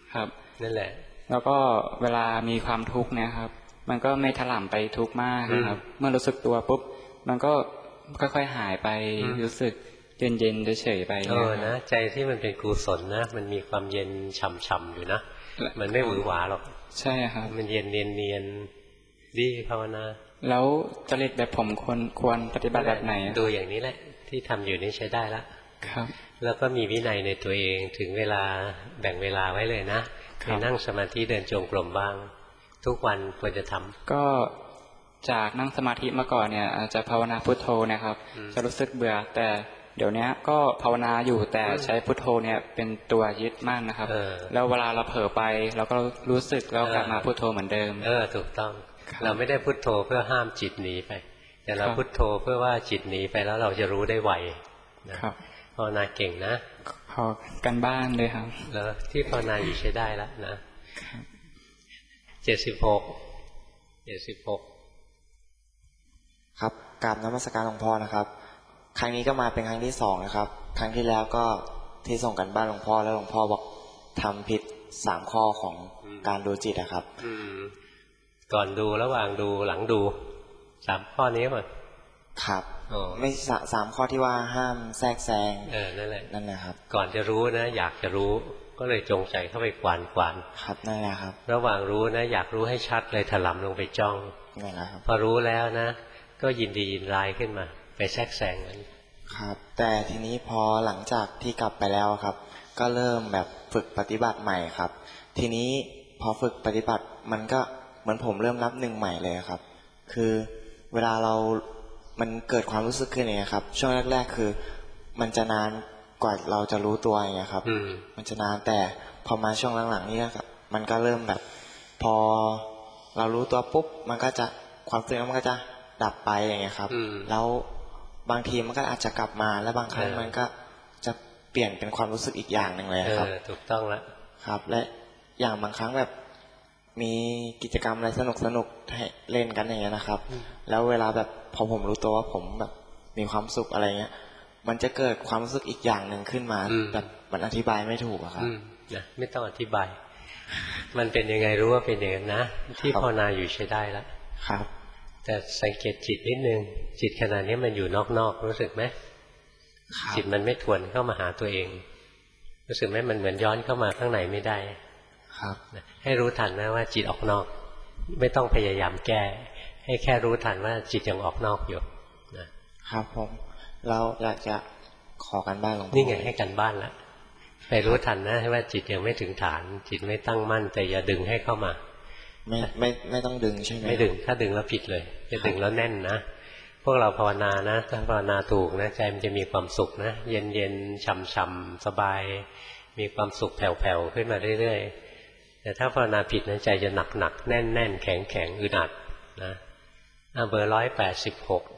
[SPEAKER 9] ครับ
[SPEAKER 1] นั่นแหละ
[SPEAKER 9] แล้วก็เวลามีความทุกข์เนี่ยครับมันก็ไม่ถลำไปทุกข์มากนะครับเมื่อรู้สึกตัวปุ๊บมันก็ค่อยๆหายไปรู้สึกเย็นๆเฉยๆไปเออ
[SPEAKER 1] นะใจที่มันเป็นกุศลนะมันมีความเย็นฉ่ำๆอยู่นะมันไม่หวือหวาหรอก
[SPEAKER 9] ใช่ครับ
[SPEAKER 1] มันเย็นเนียนๆดีภาวนา
[SPEAKER 9] แล้วจริตแบบผมควรควรปฏิบัติแบบไหน
[SPEAKER 1] ดูอย่างนี้แหละที่ทำอยู่นี่ใช้ได้ละ
[SPEAKER 9] ครับ
[SPEAKER 1] แล้วก็มีวินัยในตัวเองถึงเวลาแบ่งเวลาไว้เลยนะไปนั่งสมาธิเดินจงกรมบ้างทุกวันควรจะทำ
[SPEAKER 9] ก็จากนั่งสมาธิมาก่อนเนี่ยอาจจะภาวนาพุทโธนะครับจะรู้สึกเบื่อแต่เดี๋ยวนี้ก็ภาวนาอยู่แต่ใช้พุทโธเนี่ยเป็นตัวยึดมากนะครับแล้วเวลาเราเผลอไปเราก็รู้สึกแล้วกลับมาพุทโธเหมือนเดิม
[SPEAKER 1] เออถูกต้องเราไม่ได้พุทโธเพื่อห้ามจิตหนีไปแต่เราพุทโธเพื่อว่าจิตหนีไปแล้วเราจะรู้ได้ไว
[SPEAKER 9] นะครับ
[SPEAKER 1] ภาวนาเก่งนะ
[SPEAKER 9] ขอกันบ้านเลยครับ
[SPEAKER 1] แล้วที่ภาวนาอยู่ใช้ได้แล้วนะเจ็ดสิบหกเจ็ดสิบหก
[SPEAKER 10] ครับกราบนมัสการหลวงพ่อนะครับครั้งนี้ก็มาเป็นครั้งที่สองนะครับครั้งที่แล้วก็ที่ส่งกันบ้านหลวงพ่อแล้วหลวงพ่อบอกทำผิดสามข้อของการดูจิตนะครับ
[SPEAKER 1] ก่อนดูระหว่างดูหลังดูสามข้อนี้ป่ะ
[SPEAKER 10] ครับไม่สามข้อที่ว่าห้ามแทรกแซง
[SPEAKER 1] เออนั่นแหละ
[SPEAKER 10] นั่นแหละครับ
[SPEAKER 1] ก่อนจะรู้นะอยากจะรู้ก็เลยจงใจเข้าไปกวานกวาน
[SPEAKER 10] ครับนั่นแหละครับ
[SPEAKER 1] ระหว่างรู้นะอยากรู้ให้ชัดเลยถลำลงไปจ้อง
[SPEAKER 10] นั่นแหละครับ
[SPEAKER 1] พอรู้แล้วนะก็ยินดียินร้ายขึ้นมาไปแทรกแซงนั้น
[SPEAKER 10] ครับแต่ทีนี้พอหลังจากที่กลับไปแล้วครับก็เริ่มแบบฝึกปฏิบัติใหม่ครับทีนี้พอฝึกปฏิบัติมันก็เหมือนผมเริ่มนับหนึ่งใหม่เลยครับคือเวลาเรามันเกิดความรู้สึกขึ้นอย่างเงี้ยครับช่วงแรกๆคือมันจะนานกว่าเราจะรู้ตัวอย่างเงี้ยครับมันจะนานแต่พอมาช่วงหลังๆนี่ครับมันก็เริ่มแบบพอเรารู้ตัวปุ๊บมันก็จะความรู้สึกมันก็จะดับไปอย่างเงี้ยครับแล้วบางทีมันก็อาจจะกลับมาแล้วบางครั้งมันก็จะเปลี่ยนเป็นความรู้สึกอีกอย่างหนึ่งเลยครับ
[SPEAKER 1] ถูกต้องแล้ว
[SPEAKER 10] ครับและอย่างบางครั้งแบบมีกิจกรรมอะไรสนุกสนุกให้เล่นกันอย่างเงี้ยนะครับแล้วเวลาแบบพอผมรู้ตัวว่าผมแบบมีความสุขอะไรเงี้ยมันจะเกิดความรู้สึกอีกอย่างหนึ่งขึ้นมาแบบมันอธิบายไม่ถูกอะครับ
[SPEAKER 1] นะไม่ต้องอธิบายมันเป็นยังไงรู้ว่าเป็นอย่างนั้นนะที่ภาวนาอยู่ใช้ได้แล้ว
[SPEAKER 10] ครับ
[SPEAKER 1] แต่สังเกตจิตนิดนึงจิตขณะนี้มันอยู่นอกๆรู้สึกไหมจิตมันไม่ทวนเข้ามาหาตัวเองรู้สึกไหมมันเหมือนย้อนเข้ามาข้างในไม่ได้
[SPEAKER 10] ครับ
[SPEAKER 1] ให้รู้ทันนะว่าจิตออกนอกไม่ต้องพยายามแก้ให้แค่รู้ทันว่าจิตยังออกนอกอยู่
[SPEAKER 10] นะครับผมเราอยากจะขอกันบ้านหลวงพ่อ
[SPEAKER 1] นี่ไงให้กันบ้านละไปรู้ทันนะว่าจิตยังไม่ถึงฐานจิตไม่ตั้งมั่นแต่อย่าดึงให้เข้ามา
[SPEAKER 10] ไม่ไม่ไม่ต้องดึงใช่ไหม
[SPEAKER 1] ไม่ดึงถ้าดึงแล้วผิดเลยจะดึงแล้วแน่นนะพวกเราภาวนานะถ้าภาวนาถูกนะใจมันจะมีความสุขนะเย็นเย็นฉ่ำฉ่ำสบายมีความสุขแผ่วๆขึ้นมาเรื่อยๆแต่ถ้าภาวนาผิดนะใจจะหนักหนักแน่นแน่นแข็งแข็งอึดอัดนะเบอร์ร้อยแปดสิบหก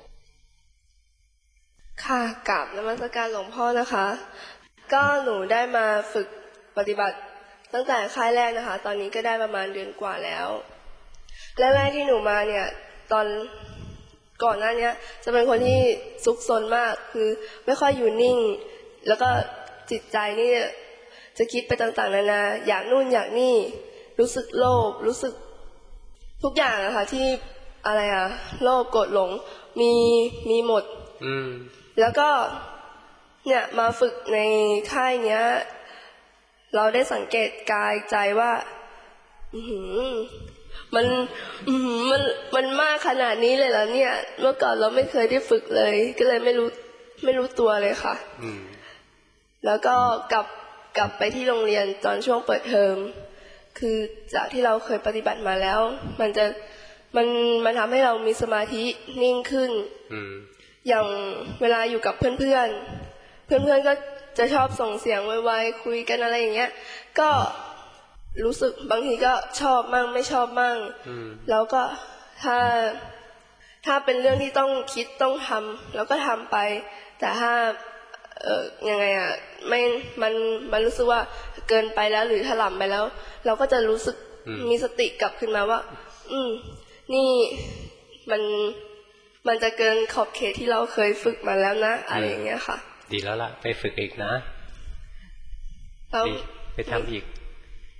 [SPEAKER 11] ค่ะกราบนมัสการหลวงพ่อนะคะก็หนูได้มาฝึกปฏิบัติตั้งแต่ค่ายแรกนะคะตอนนี้ก็ได้ประมาณเดือนกว่าแล้วแรกๆที่หนูมาเนี่ยตอนก่อนหน้านี้จะเป็นคนที่ซุกซนมากคือไม่ค่อยอยู่นิ่งแล้วก็จิตใจนี่จะคิดไปต่างๆนานาอยากนู่นอยากนี่รู้สึกโลภรู้สึกทุกอย่างอะค่ะที่อะไรอะโลภโกรธหลงมีมีหมดแล้วก็เนี่ยมาฝึกในค่ายเนี้ยเราได้สังเกตกายใจว่าอือมันอือมันมันมากขนาดนี้เลยเหรอเนี่ยเมื่อก่อนเราไม่เคยได้ฝึกเลยก็เลยไม่รู้ไม่รู้ตัวเลยค่ะแล้วก็กลับกลับไปที่โรงเรียนตอนช่วงเปิดเทอมคือจากที่เราเคยปฏิบัติมาแล้วมันจะมันมันทำให้เรามีสมาธินิ่งขึ้นอย่างเวลาอยู่กับเพื่อนเพื่อนเพื่อนเพื่อนก็จะชอบส่งเสียงไวๆคุยกันอะไรอย่างเงี้ยก็รู้สึกบางทีก็ชอบมั่งไม่ชอบมั่งแล้วก็ถ้าถ้าเป็นเรื่องที่ต้องคิดต้องทำแล้วก็ทำไปแต่ถ้าเอ่อยังไงอ่ะไม่มันมันรู้สึกว่าเกินไปแล้วหรือถลำไปแล้วเราก็จะรู้สึกมีสติกลับขึ้นมาว่าอืมนี่มันมันจะเกินขอบเขตที่เราเคยฝึกมาแล้วนะอะไรอย่างเงี้ยค่ะ
[SPEAKER 1] ดีแล้วล่ะไปฝึกอีกนะไปทำอีก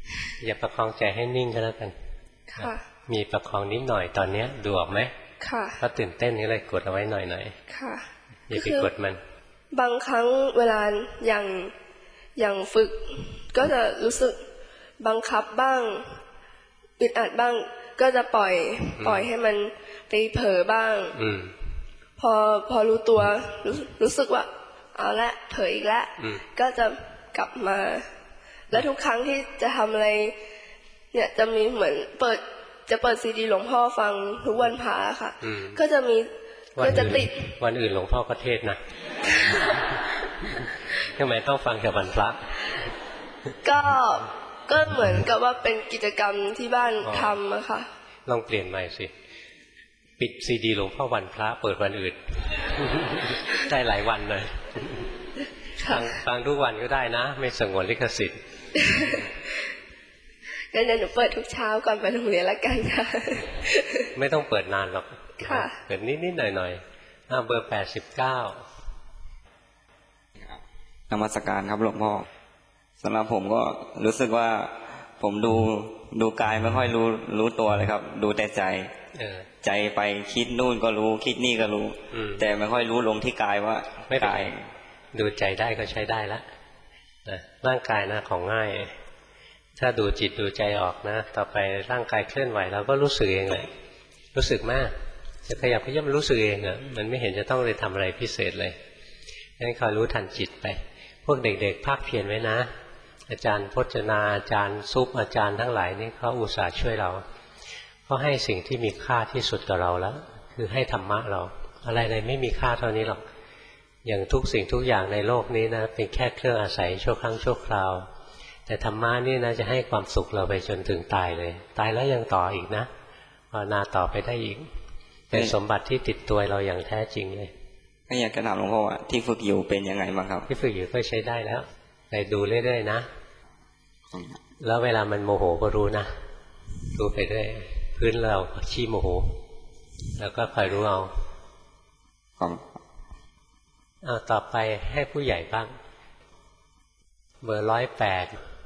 [SPEAKER 1] อย่าประคองใจให้นิ่งก็แล้วกันค่ะมีประคองนิดหน่อยตอนเนี้ยดูออกไหมค่ะถ้าตื่นเต้นนี่เลยกดเอาไว้หน่อยหน่อยค่ะอย่าไปกดมัน
[SPEAKER 11] บางครั้งเวลาอย่างอย่างฝึกก็จะรู้สึกบังคับบ้างอึดอัดบ้างก็จะปล่อยปล่อยให้มันไปเผลอบ้างพอพอรู้ตัวรู้รู้สึกว่าเอาละเผลออีกแล้วก็จะกลับมาและทุกครั้งที่จะทำอะไรเนี่ยจะมีเหมือนเปิดจะเปิดซีดีหลวงพ่อฟังทุกวันพระค่ะก็จะมีก็จะติด
[SPEAKER 1] วันอื่นหลวงพ่อก็เทศนะทำไมต้องฟังแต่วันพระ
[SPEAKER 11] ก็ก็เหมือนกับว่าเป็นกิจกรรมที่บ้านทำอะค่ะ
[SPEAKER 1] ลองเปลี่ยนใหม่สิปิดซีดีหลวงพ่อวันพระเปิดวันอื่นได้หลายวันเลยฟังฟังทุกวันก็ได้นะไม่สงวนลิขสิทธิ์
[SPEAKER 11] งั้นเดี๋ยวหนูเปิดทุกเช้าก่อนไปโรงเรียนละกันค่ะ
[SPEAKER 1] ไม่ต้องเปิดนานหรอกเปิดนิดๆหน่อยๆอ่าเบอร์แปดสิบเก้าน
[SPEAKER 12] มัสการครับหลวงพ่อสำหรับผมก็รู้สึกว่าผมดูดูกายไม่ค่อยรู้รู้ตัวเลยครับดูแต่ใจใจไปคิดนู่นก็รู้คิดนี่ก็รู้แต่ไม่ค่อยรู้ลงที่กายว่าไม่กาย
[SPEAKER 1] ดูใจได้ก็ใช้ได้ละร่างกายนะของง่ายถ้าดูจิตดูใจออกนะต่อไปร่างกายเคลื่อนไหวเราก็รู้สึกเองเลยรู้สึกมากจะขยับขยับรู้สึกเองอ่ะมันไม่เห็นจะต้องเลยทำอะไรพิเศษเลยงั้นคอยรู้ทันจิตไปพวกเด็กๆภาคเพียรไว้นะอาจารย์พจนาอาจารย์ซุปอาจารย์ทั้งหลายนี่เขาอุตส่าห์ช่วยเราเขาให้สิ่งที่มีค่าที่สุดกับเราแล้วคือให้ธรรมะเราอะไรอะไรไม่มีค่าเท่านี้หรอกอย่างทุกสิ่งทุกอย่างในโลกนี้นะเป็นแค่เครื่องอาศัยชั่วครั้งชั่วคราวแต่ธรรมะนี่นะจะให้ความสุขเราไปจนถึงตายเลยตายแล้วยังต่ออีกนะภาวนาต่อไปได้อีกเป็นสมบัติที่ติดตัวเราอย่างแท้จริงเลย
[SPEAKER 12] ก็อยากจะถามหลวงพ่อว่าที่ฝึกอยู่เป็นยังไงบ้างครับ
[SPEAKER 1] ที่ฝึกอยู่ก็ใช้ได้แล้วไปดูเรื่อยๆนะแล้วเวลามันโมโหก็รู้นะรู้ไปเรื่อยพื้นเราขี้โมโหแล้วก็คอยรู้เอาเอาต่อไปให้ผู้ใหญ่บ้างเบอร์ร้อยแปด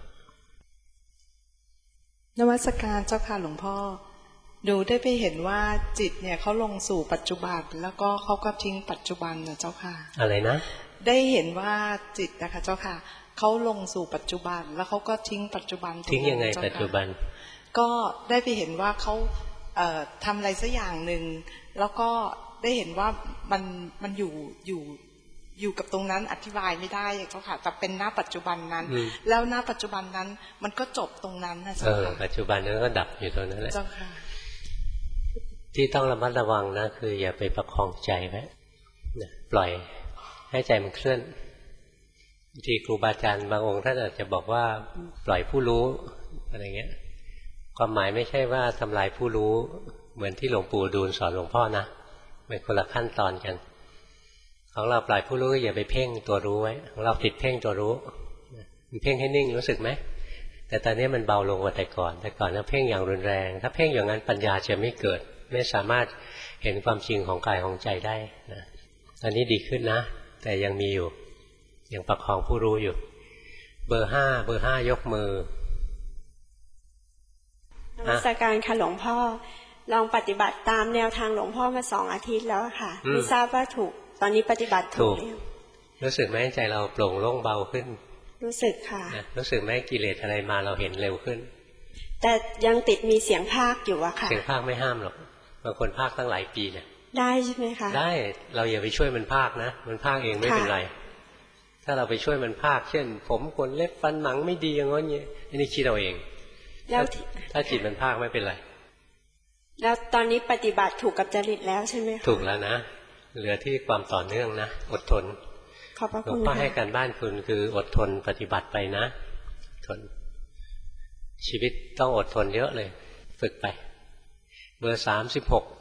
[SPEAKER 13] นมัสการเจ้าค่ะหลวงพ่อดูได้ไปเห็นว่าจิตเนี่ยเขาลงสู่ปัจจุบันแล้วก็เขาก็ทิ้งปัจจุบันนะเจ้าค่ะ
[SPEAKER 1] อะไรนะ
[SPEAKER 13] ได้เห็นว่าจิตนะคะเจ้าค่ะเขาลงสู่ปัจจุบันแล้วเขาก็ทิ้งปัจจุบัน
[SPEAKER 1] ทิ้งยังไงปัจจุบัน
[SPEAKER 13] ก็ได้ไปเห็นว่าเขาเอ่อทำอะไรสักอย่างหนึ่งแล้วก็ได้เห็นว่ามันมันอยู่อยู่อยู่กับตรงนั้นอธิบายไม่ได้เจ้าค่ะแต่เป็นหน้าปัจจุบันนั้นแล้วหน้าปัจจุบันนั้นมันก็จบตรงนั้นนะเจ้าค่ะ
[SPEAKER 1] ปัจจุบันนั้นก็ดับอยู่ตรงนั้นแหละ
[SPEAKER 13] เจ้าค่ะ
[SPEAKER 1] ที่ต้องระมัดระวังนะคืออย่าไปประคองใจไว้ปล่อยให้ใจมันเคลื่อนที่ครูบาอาจารย์บางองค์ท่านอาจจะบอกว่าปล่อยผู้รู้อะไรเงี้ยความหมายไม่ใช่ว่าทำลายผู้รู้เหมือนที่หลวงปู่ดูลสอนหลวงพ่อนะเป็นคนละขั้นตอนกันของเราปล่อยผู้รู้อย่าไปเพ่งตัวรู้ไว้ของเราติดเพ่งตัวรู้มันเพ่งให้นิ่งรู้สึกไหมแต่ตอนนี้มันเบาลงกว่าแต่ก่อนแต่ก่อนเราเพ่งอย่างรุนแรงถ้าเพ่งอย่างนั้นปัญญาจะไม่เกิดไม่สามารถเห็นความจริงของกายของใจได้นะตอนนี้ดีขึ้นนะแต่ยังมีอยู่ยังประคองผู้รู้อยู่เบอร์ห้าเบอร์ห้ายกมือน
[SPEAKER 14] มัสการค่ะหลวงพ่อลองปฏิบัติตามแนวทางหลวงพ่อมาสองอาทิตย์แล้วค่ะไม่ทราบว่าถูกตอนนี้ปฏิบัติถูก
[SPEAKER 1] รู้สึกไหมใจเราโปร่งโล่งเบาขึ้น
[SPEAKER 14] รู้สึกค่ะ
[SPEAKER 1] รู้สึกไหมกิเลสอะไรมาเราเห็นเร็วขึ้น
[SPEAKER 14] แต่ยังติดมีเสียงภาคอยู่อะค่ะ
[SPEAKER 1] เสียงภาคไม่ห้ามหรอกบางคนภาคตั้งหลายปีเนี่ย
[SPEAKER 14] ได้ใช่ไหมคะ
[SPEAKER 1] ได้เราอย่าไปช่วยมันภาคนะมันภาคเองไม่เป็นไรถ้าเราไปช่วยมันภาคเช่นผมขนเล็บฟันหนังไม่ดีอย่างงี้อันนี้คิดเราเอง
[SPEAKER 14] แล้ว
[SPEAKER 1] ถ้าจิตมันภาคไม่เป็นไร
[SPEAKER 14] แล้วตอนนี้ปฏิบัติถูกกับจริตแล้วใช่ไหมคะ
[SPEAKER 1] ถูกแล้วนะเหลือที่ความต่อเนื่องนะอดทน
[SPEAKER 14] ขอบพระคุณ
[SPEAKER 1] หลวงพ่อให้การบ้านคุณคืออดทนปฏิบัติไปนะทนชีวิตต้องอดทนเยอะเลยฝึกไปเบอร์สามสิบหก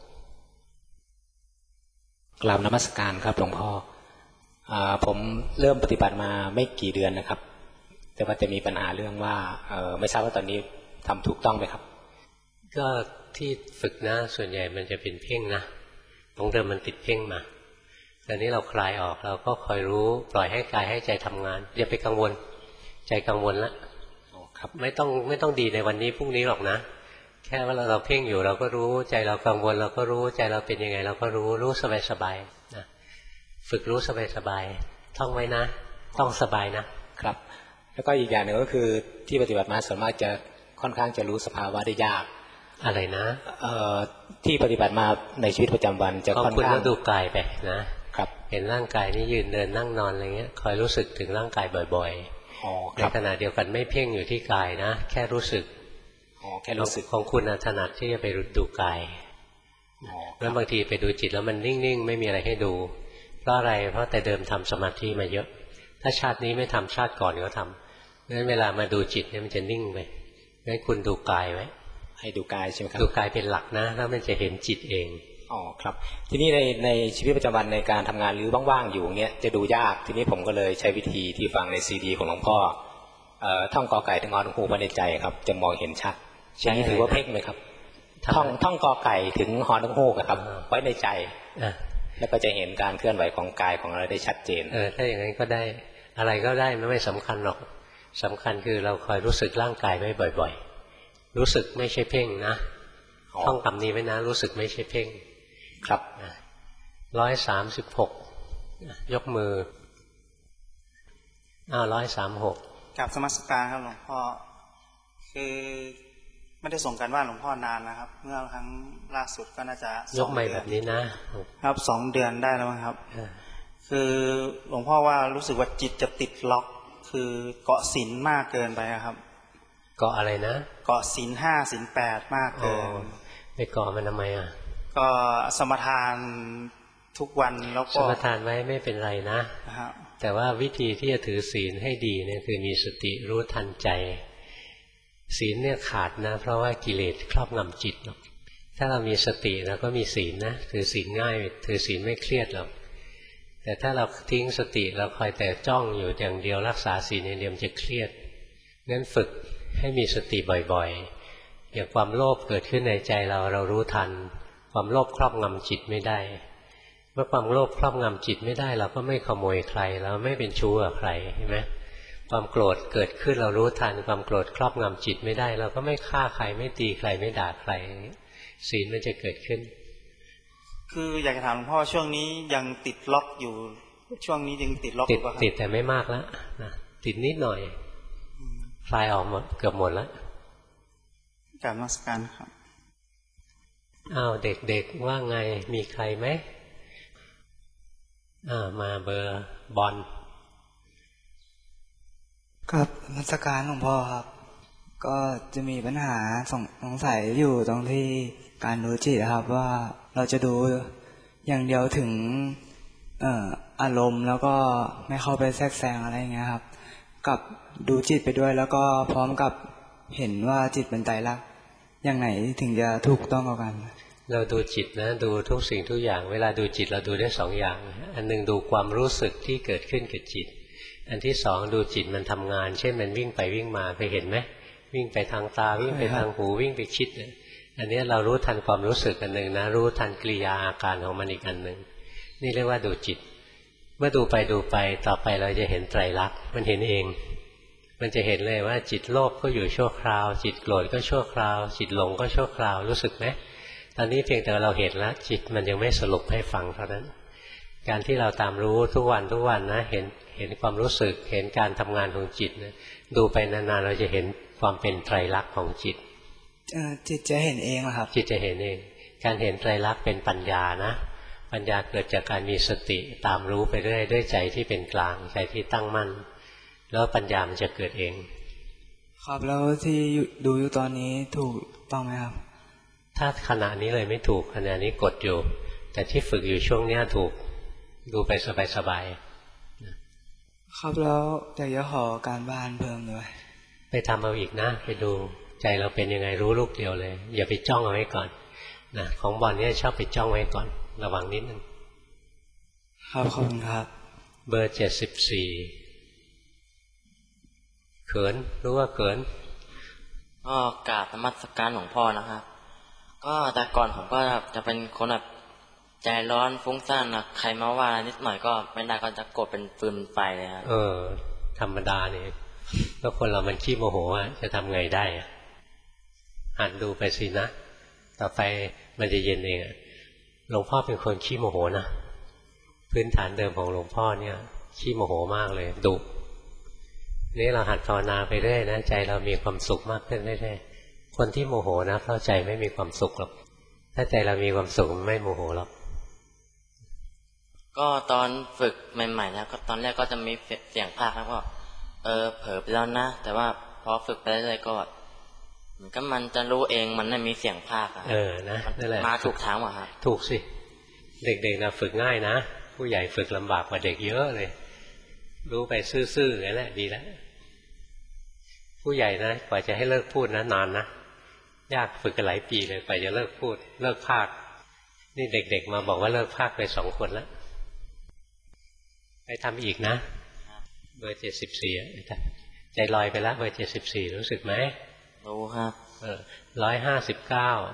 [SPEAKER 15] กราบนมัสการครับหลวงพ่อผมเริ่มปฏิบัติมาไม่กี่เดือนนะครับแต่ว่าจะมีปัญหาเรื่องว่าไม่ทราบว่าตอนนี้ทำถูกต้องไหมครับ
[SPEAKER 1] ก็ที่ฝึกนะส่วนใหญ่มันจะเป็นเพ่งนะตรงเดิมมันติดเพ่งมาตอนนี้เราคลายออกเราก็คอยรู้ปล่อยให้กายให้ใจทำงานอย่าไปกังวลใจกังวลละครับไม่ต้องไม่ต้องดีในวันนี้พรุ่งนี้หรอกนะแค่ว่าเราเราเพ่งอยู่เราก็รู้ใจเรากังวลเราก็รู้ใจเราเป็นยังไงเราก็รู้รู้สบายสบายนะฝึกรู้สบายสบายท่องไว้นะต้องสบายนะครับ
[SPEAKER 15] แล้วก็อีกอย่างหนึ่งก็คือที่ปฏิบัติมาส่วนมากจะค่อนข้างจะรู้สภาวะได้ยาก
[SPEAKER 1] อะไรนะ
[SPEAKER 15] เอ่อที่ปฏิบัติมาในชีวิตประจำวันจะค่อนข้าง
[SPEAKER 1] ดูกายไปนะครับเห็นร่างกายนี้ยืนเดินนั่งนอนอะไรเงี้ยคอยรู้สึกถึงร่างกายบ่อยๆในขณะเดียวกันไม่เพ่งอยู่ที่กายนะแค่รู้สึก
[SPEAKER 15] แค่รู้สึก
[SPEAKER 1] ของคุณถนัดที่จะไปดูกายแล้วบางทีไปดูจิตแล้วมันนิ่งๆไม่มีอะไรให้ดูเพราะอะไรเพราะแต่เดิมทำสมาธิมาเยอะถ้าชาตินี้ไม่ทำชาติก่อนก็ทำงั้นเวลามาดูจิตเนี่ยมันจะนิ่งไปงั้นคุณดูกายไว้
[SPEAKER 15] ให้ดูกายใช่ไหมครับ
[SPEAKER 1] ดูกายเป็นหลักนะแล้วมันจะเห็นจิตเอง
[SPEAKER 15] อ๋อครับทีนี้ในในชีวิตประจำวันในการทำงานหรือว่างๆอยู่เงี้ยจะดูยากทีนี้ผมก็เลยใช้วิธีที่ฟังในซีดีของหลวงพ่อเอ่อท่องกอไก่ถึงงอหูไว้ในใจครับจะมองเห็นชัดอย่างนี้ถือว่าเพ่งไหมครับท่องท่องกอไก่ถึงฮอนังฮูกครับไว้ในใจแล้วก็จะเห็นการเคลื่อนไหวของกายของเราได้ชัดเจน
[SPEAKER 1] เออถ้าอย่างนั้นก็ได้อะไรก็ได้ไม่ไม่สำคัญหรอกสำคัญคือเราคอยรู้สึกร่างกายไว้บ่อยๆรู้สึกไม่ใช่เพ่งนะท่องคำนี้ไว้นะรู้สึกไม่ใช่เพ่ง
[SPEAKER 15] ครับ
[SPEAKER 1] ร้อยสามสิบหกยกมืออ้าวร้อยสามหก
[SPEAKER 16] กับสมัสการครับหลวงพ่อคือไม่ได้ส่งกันว่าหลวงพ่อนานนะครับเมื่อครั้งล่าสุดก็น่าจะ
[SPEAKER 1] ยกไม่แบบนี้นะครับ
[SPEAKER 16] สองเดือนได้แล้วมั้งครับคือหลวงพ่อว่ารู้สึกว่าจิตจะติดล็อกคือเกาะศีลมากเกินไปครับ
[SPEAKER 1] เกาะอะไรนะ
[SPEAKER 16] เกาะศีลห้าศีลแปดมากเกิน
[SPEAKER 1] ไปเกาะมันทำไมอ่ะ
[SPEAKER 16] ก็สมทานทุกวันแล้วก็
[SPEAKER 1] สมทานไว้ไม่เป็นไรนะแต่ว่าวิธีที่จะถือศีลให้ดีเนี่ยคือมีสติรู้ทันใจศีลเนี่ยขาดนะเพราะว่ากิเลสครอบงำจิตหรอกถ้าเรามีสติเราก็มีศีลนะถือศีลง่ายถือศีลไม่เครียดหรอกแต่ถ้าเราทิ้งสติเราคอยแต่จ้องอยู่อย่างเดียวรักษาศีลอย่างเดียวจะเครียดงั้นฝึกให้มีสติบ่อยๆอย่างความโลภเกิดขึ้นในใจเราเรารู้ทันความโลภครอบงำจิตไม่ได้เมื่อความโลภครอบงำจิตไม่ได้เราก็ไม่ขโมยใครเราไม่เป็นชู้กับใครเห็นไหมความโกรธเกิดขึ้นเรารู้ทันความโกรธครอบงำจิตไม่ได้เราก็ไม่ฆ่าใครไม่ตีใครไม่ด่าใครศีลมันจะเกิดขึ้น
[SPEAKER 16] คืออยากจะถามหลวงพ่อช่วงนี้ยังติดล็อกอยู่ช่วงนี้ยังติดล็อก
[SPEAKER 1] ติดติดแต่ไม่มากแล้วนะติดนิดหน่อยคลายออกหมดเกือบหมดแล้ว
[SPEAKER 16] กราบนมัสการครับ
[SPEAKER 1] อ้าวเด็กๆว่าไงมีใครไหมอ่ามาเบอร์บอล
[SPEAKER 17] ครับนมัสการหลวงพ่อครับก็จะมีปัญหาสงสัยอยู่ตรงที่การรู้จิตครับว่าเราจะดูอย่างเดียวถึงเอ่ออารมณ์แล้วก็ไม่เข้าไปแทรกแซงอะไรอย่างเงี้ยครับกับดูจิตไปด้วยแล้วก็พร้อมกับเห็นว่าจิตเป็นไตรลักษณ์อย่างไหนถึงจะถูกต้องกัน
[SPEAKER 1] เราดูจิตนะดูทุกสิ่งทุกอย่างเวลาดูจิตเราดูได้สองอย่างอันหนึ่งดูความรู้สึกที่เกิดขึ้นกับจิตอันที่สองดูจิตมันทำงานเช่นมันวิ่งไปวิ่งมาเคยเห็นไหมวิ่งไปทางตาวิ่งไปทางหูวิ่งไปคิดอันนี้เรารู้ทันความรู้สึกอันหนึ่งนะรู้ทันกิริยาอาการของมันอีกอันหนึ่งนี่เรียกว่าดูจิตเมื่อดูไปดูไปต่อไปเราจะเห็นไตรลักษณ์มันเห็นเองมันจะเห็นเลยว่าจิตโลภก็อยู่ชั่วคราวจิตโกรธก็ชั่วคราวจิตหลงก็ชั่วคราวรู้สึกไหมตอนนี้เพียงแต่เราเห็นแล้วจิตมันยังไม่สรุปให้ฟังเท่านั้นการที่เราตามรู้ทุกวันทุกวันนะเห็นเห็นความรู้สึกเห็นการทำงานของจิตนะดูไปนานๆเราจะเห็นความเป็นไตรลักษณ์ของจิต
[SPEAKER 17] จิตจะเห็นเองเหรอครับ
[SPEAKER 1] จิตจะเห็นเองการเห็นไตรลักษณ์เป็นปัญญานะปัญญาเกิดจากการมีสติตามรู้ไปเรื่อยด้วยใจที่เป็นกลางใจที่ตั้งมั่นแล้วปัญญามันจะเกิดเอง
[SPEAKER 17] ครับแล้วที่ดูอยู่ตอนนี้ถูกต้องไหมครับ
[SPEAKER 1] ถ้าขณะนี้เลยไม่ถูกขณะนี้กดอยู่แต่ที่ฝึกอยู่ช่วงนี้ถูกดูไปสบาย
[SPEAKER 17] ๆครับแล้วอยากจะขอการบ้านเพิ่มด้วย
[SPEAKER 1] ไปทำเอาอีกนะไปดูใจเราเป็นยังไงรู้ลูกเดียวเลยอย่าไปจ้องเอาไว้ก่อนนะของบอลเนี่ยชอบไปจ้องไว้ก่อนระวังนิดนึง
[SPEAKER 17] ครับขอบคุณครับ
[SPEAKER 1] เบอร์เจ็ดสิบสี่เขินรู้ว่าเขิน
[SPEAKER 18] ก็กราบนมัสการหลวงพ่อนะครับก็แต่ก่อนผมก็จะเป็นคนแบบใจร้อนฟุ้งซ่านนะใครมาว่านิดหน่อยก็ไม่ได้ก็จะโกรธเป็นฟืนไฟเลยครับ
[SPEAKER 1] เออธรรมดานี่ก็คนเรามันขี้โมโหอ่ะจะทำไงได้อ่ะหัดดูไปสินะต่อไปมันจะเย็นเองหลวงพ่อเป็นคนขี้โมโหนะพื้นฐานเดิมของหลวงพ่อเนี่ยขี้โมโหมากเลยดุนี่เราหัดภาวนาไปเรื่อยนะใจเรามีความสุขมากขึ้นเรื่อยๆคนที่โมโหนะเพราะใจไม่มีความสุขหรอกถ้าใจเรามีความสุขไม่โมโหหรอก
[SPEAKER 18] ก็ตอนฝึกใหม่ๆแล้วก็ตอนแรกก็จะมีเสียงภาคแล้วก็เออเผลอไปแล้วนะแต่ว่าพอฝึกไปเรื่อยๆก็เหมือนกับมันจะรู้เองมันไม่มีเสียงภาคอะเออนะนั่นแหละมาถูกทางว่ะครับ
[SPEAKER 1] ถูกสิเด็กๆนะฝึกง่ายนะผู้ใหญ่ฝึกลำบากกว่าเด็กเยอะเลยรู้ไปซื่อๆนั่นแหละดีแล้วผู้ใหญ่นะกว่าจะให้เลิกพูดนะนานนะยากฝึกกันหลายปีเลยกว่าจะเลิกพูดเลิกภาคนี่เด็กๆมาบอกว่าเลิกภาคไปสองคนแล้วไปทำอีกนะเบอร์เจ็ดสิบสี่ใจลอยไปแล้วเบอร์เจ็ดสิบสี่รู้สึกไหม
[SPEAKER 18] รู้ครับ
[SPEAKER 1] เออร้อยห้าสิบเก้าก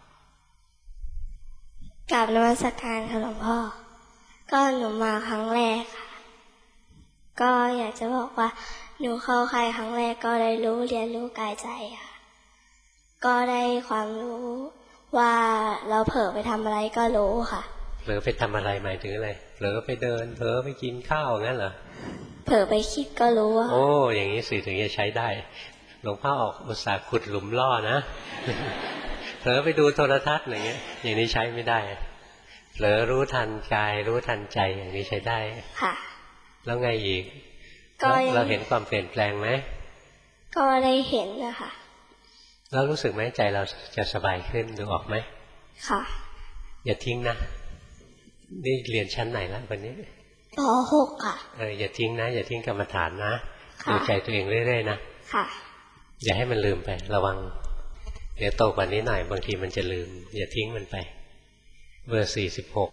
[SPEAKER 19] ราบนมัสการค่ะหลวงพ่อก็หนูมาครั้งแรกค่ะก็อยากจะบอกว่าหนูเข้าค่ายครั้งแรกก็ได้รู้เรียนรู้กายใจค่ะก็ได้ความรู้ว่าเราเผลอไปทำอะไรก็รู้ค่ะ
[SPEAKER 1] เผลอไปทำอะไรหมายถึงอะไรเผลอไปเดินเผลอไปกินข้าวงั้นเหรอ
[SPEAKER 19] เผลอไปคิดก็รู้ว่า
[SPEAKER 1] โอ้อย่างนี้สิถึงจะใช้ได้หลวงพ่อออกอุตส่าห์ขุดหลุมล่อนะเผลอไปดูโทรทัศน์อย่างเงี้ยอย่างนี้ใช้ไม่ได้เผลอรู้ทันกายรู้ทันใจอย่างนี้ใช้ได้
[SPEAKER 19] ค่ะ
[SPEAKER 1] แล้วไงอีกเราเห็นความเปลี่ยนแปลงไหม
[SPEAKER 19] ก็ได้เห็นนะคะ
[SPEAKER 1] แล้วรู้สึกไหมใจเราจะสบายขึ้นดูออกไหม
[SPEAKER 19] ค่ะ
[SPEAKER 1] อย่าทิ้งนะนี่เรียนชั้นไหนแล้ววันนี้
[SPEAKER 19] ป.หก ค่ะ
[SPEAKER 1] เอออย่าทิ้งนะอย่าทิ้งกรรมฐานนะดูใจตัวเองเรื่อยๆนะ
[SPEAKER 19] ค่ะ
[SPEAKER 1] อย่าให้มันลืมไประวังเดี๋ยวโตกว่านี้หน่อยบางทีมันจะลืมอย่าทิ้งมันไปเบอร์สี่สิบหก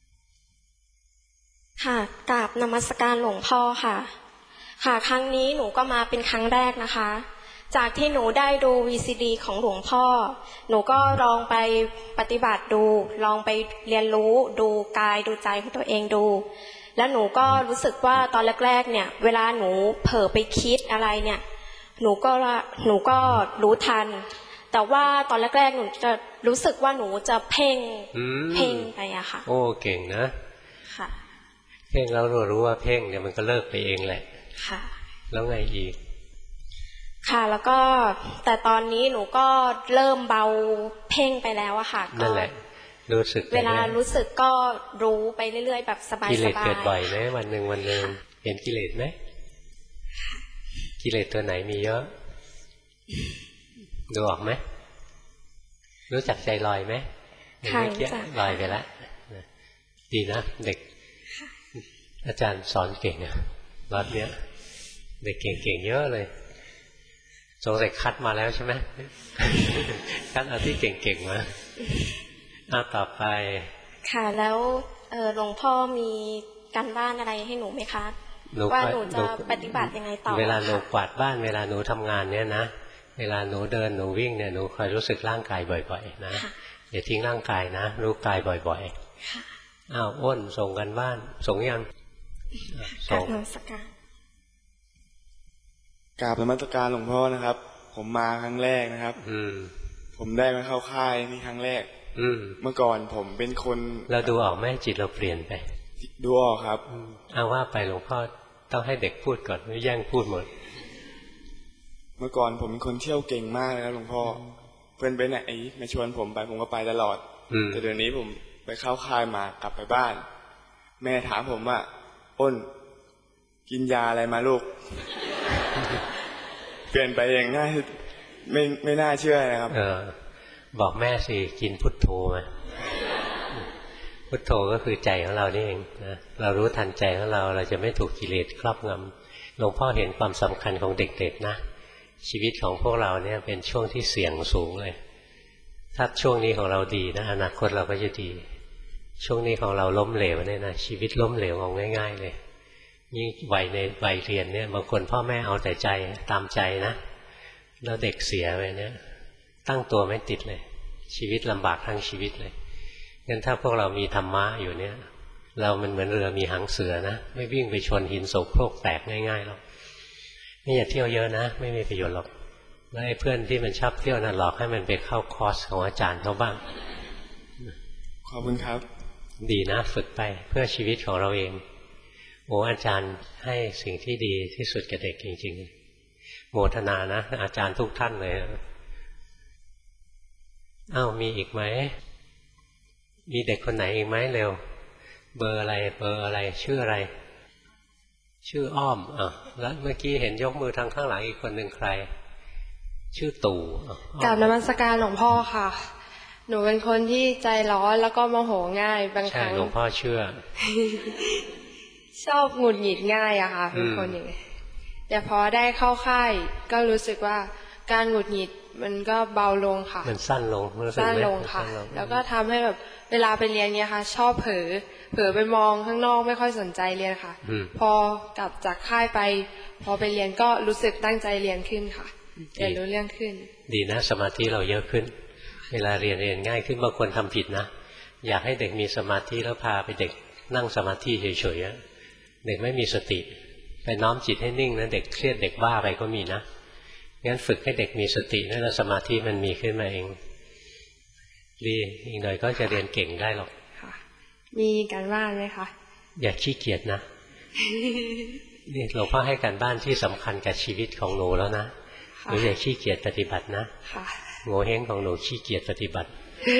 [SPEAKER 20] ค่ะกราบนมัสการหลวงพ่อค่ะค่ะครั้งนี้หนูก็มาเป็นครั้งแรกนะคะจากที่หนูได้ดู วี ซี ดี ของหลวงพ่อหนูก็ลองไปปฏิบัติดูลองไปเรียนรู้ดูกายดูใจของตัวเองดูแล้วหนูก็รู้สึกว่าตอนแรกๆเนี่ยเวลาหนูเผลอไปคิดอะไรเนี่ยหนูก็หนูก็รู้ทันแต่ว่าตอนแรกๆหนูจะรู้สึกว่าหนูจะเพ่งเพ่งไปอะค่ะ
[SPEAKER 1] โอ้เก่งนะ
[SPEAKER 20] ค่ะ
[SPEAKER 1] เพ่งแล้วรู้รู้ว่าเพ่งเดี๋ยวมันก็เลิกไปเองแหละ
[SPEAKER 20] ค่ะ
[SPEAKER 1] แล้วไงอีก
[SPEAKER 20] ค่ะแล้วก็แต่ตอนนี้หนูก็เริ่มเบาเพ่งไปแล้วอะค่ะ
[SPEAKER 1] นั่นแหละรู้สึก
[SPEAKER 20] เวลารู้สึกก็รู้ไปเรื่อยๆแบบสบายๆ
[SPEAKER 1] กิเลสเกิดบ่อยไหมวันหนึ่งวันหนึ่งเห็นกิเลสไหมกิเลสตัวไหนมีเยอะดูออกไหมรู้จักใจลอยไหม
[SPEAKER 20] ค่ะ
[SPEAKER 1] ลอยไปแล้วดีนะเด็กอาจารย์สอนเก่งอะรอบเนี้ยเด็กเก่งๆเยอะเลยสงสัยคัดมาแล้วใช่ไหมคัดเอาที่เก่งๆมาอ่ะต่อไป
[SPEAKER 20] ค่ะแล้วหลวงพ่อมีการบ้านอะไรให้หนูไหมคะว่าหนูจะปฏิบัติยังไงต่อ
[SPEAKER 1] เวลาหนูกวาดบ้านเวลาหนูทำงานเนี่ยนะเวลาหนูเดินหนูวิ่งเนี่ยหนูคอยรู้สึกร่างกายบ่อยๆนะอย่าทิ้งร่างกายนะรู้กายบ่อยๆอ้าวอ้นส่งกันบ้านส่งยัง
[SPEAKER 20] ส่งนมัสการ
[SPEAKER 21] กราบนมัสการหลวงพ่อนะครับผมมาครั้งแรกนะครับ
[SPEAKER 1] อืม
[SPEAKER 21] ผมได้มาเข้าค่ายนี่ครั้งแรก
[SPEAKER 1] อืม
[SPEAKER 21] เมื่อก่อนผมเป็นคน
[SPEAKER 1] เราดูออกไหมจิตเราเปลี่ยนไป
[SPEAKER 21] ดูออกครับ
[SPEAKER 1] เอาว่าไปหลวงพ่อต้องให้เด็กพูดก่อนไม่แย่งพูดหมด
[SPEAKER 21] เมื่อก่อนผมเป็นคนเที่ยวเก่งมากเลยครับหลวงพ่อเพื่อนไปไหนมาชวนผมไปผมก็ไปตลอดแต่เดี๋ยวนี้ผมไปเข้าค่ายมากลับไปบ้านแม่ถามผมว่าอ้นกินยาอะไรมาลูกเปลี่ยนไปเองง่ายไม่ไม่น่าเชื่อนะครับ
[SPEAKER 1] เออบอกแม่สิกินพุทโธมาพุทโธก็คือใจของเรานี่เองนะเรารู้ทันใจของเราเราจะไม่ถูกกิเลสครอบงำหลวงพ่อเห็นความสำคัญของเด็กๆนะชีวิตของพวกเราเนี่ยเป็นช่วงที่เสี่ยงสูงเลยถ้าช่วงนี้ของเราดีนะอนาคตเราก็จะดีช่วงนี้ของเราล้มเหลวเนี่ยนะชีวิตล้มเหลวเอาง่ายๆเลยยิ่งวัยในวัยเรียนเนี่ยบางคนพ่อแม่เอาแต่ใจตามใจนะแล้วเด็กเสียไปเนี่ยตั้งตัวไม่ติดเลยชีวิตลำบากทั้งชีวิตเลยงั้นถ้าพวกเรามีธรรมะอยู่เนี่ยเรามันเหมือนเรือมีหางเสือนะไม่วิ่งไปชนหินโสโครกแตกง่ายๆหรอกนี่อย่าเที่ยวเยอะนะไม่มีประโยชน์หรอกแล้วไอ้เพื่อนที่มันชอบเที่ยวน่ะหลอกให้มันไปเข้าคอร์สของอาจารย์เขาบ้าง
[SPEAKER 21] ขอบคุณครับ
[SPEAKER 1] ดีนะฝึกไปเพื่อชีวิตของเราเองโอ้อาจารย์ให้สิ่งที่ดีที่สุดกับเด็กจริงๆโมทนานะอาจารย์ทุกท่านเลยอ้าวมีอีกไหมมีเด็กคนไหนอีกไหมเร็วเบอร์อะไรเบอร์อะไรชื่ออะไรชื่ออ้อมอ่ะแล้วเมื่อกี้เห็นยกมือทางข้างหลังอีกคนหนึ่งใครชื่อตู่
[SPEAKER 2] กราบนมัสการหลวงพ่อค่ะหนูเป็นคนที่ใจร้อนแล้วก็โมโหง่ายบางครั้ง
[SPEAKER 1] ใช่หลวงพ่อเชื่อ
[SPEAKER 2] ชอบหงุดหงิดง่ายอะค่ะเป็นคนอย่างนี้แต่พอได้เข้าค่ายก็รู้สึกว่าการหงุดหงิดมันก็เบาลงค่ะ
[SPEAKER 1] มันสั้นลง
[SPEAKER 2] สั้นลงค่ะแล้วก็ทำให้แบบเวลาไปเรียนเนี้ยค่ะชอบเผลอเผลอไปมองข้างนอกไม่ค่อยสนใจเรียนค่ะพอกลับจากค่ายไปพอไปเรียนก็รู้สึกตั้งใจเรียนขึ้นค่ะเรียนรู้เรื่องขึ้น
[SPEAKER 1] ดีนะสมาธิเราเยอะขึ้นเวลาเรียนเรียนง่ายขึ้นบางคนทำผิดนะอยากให้เด็กมีสมาธิแล้วพาไปเด็กนั่งสมาธิเฉยๆเด็กไม่มีสติไปน้อมจิตให้นิ่งนะเด็กเครียดเด็กบ้าไปก็มีนะงั้นฝึกให้เด็กมีสตินั่นแหละสมาธิมันมีขึ้นมาเองดีอีกหน่อยก็จะเรียนเก่งได้หรอก
[SPEAKER 2] มีการบ้านไหมคะ
[SPEAKER 1] อย่าขี้เกียจนะนี่หลวงพ่อให้การบ้านที่สำคัญกับชีวิตของหนูแล้วนะหนูอย่าขี้เกียจปฏิบัตินะโง่เฮงของหนูขี้เกียจปฏิบัติ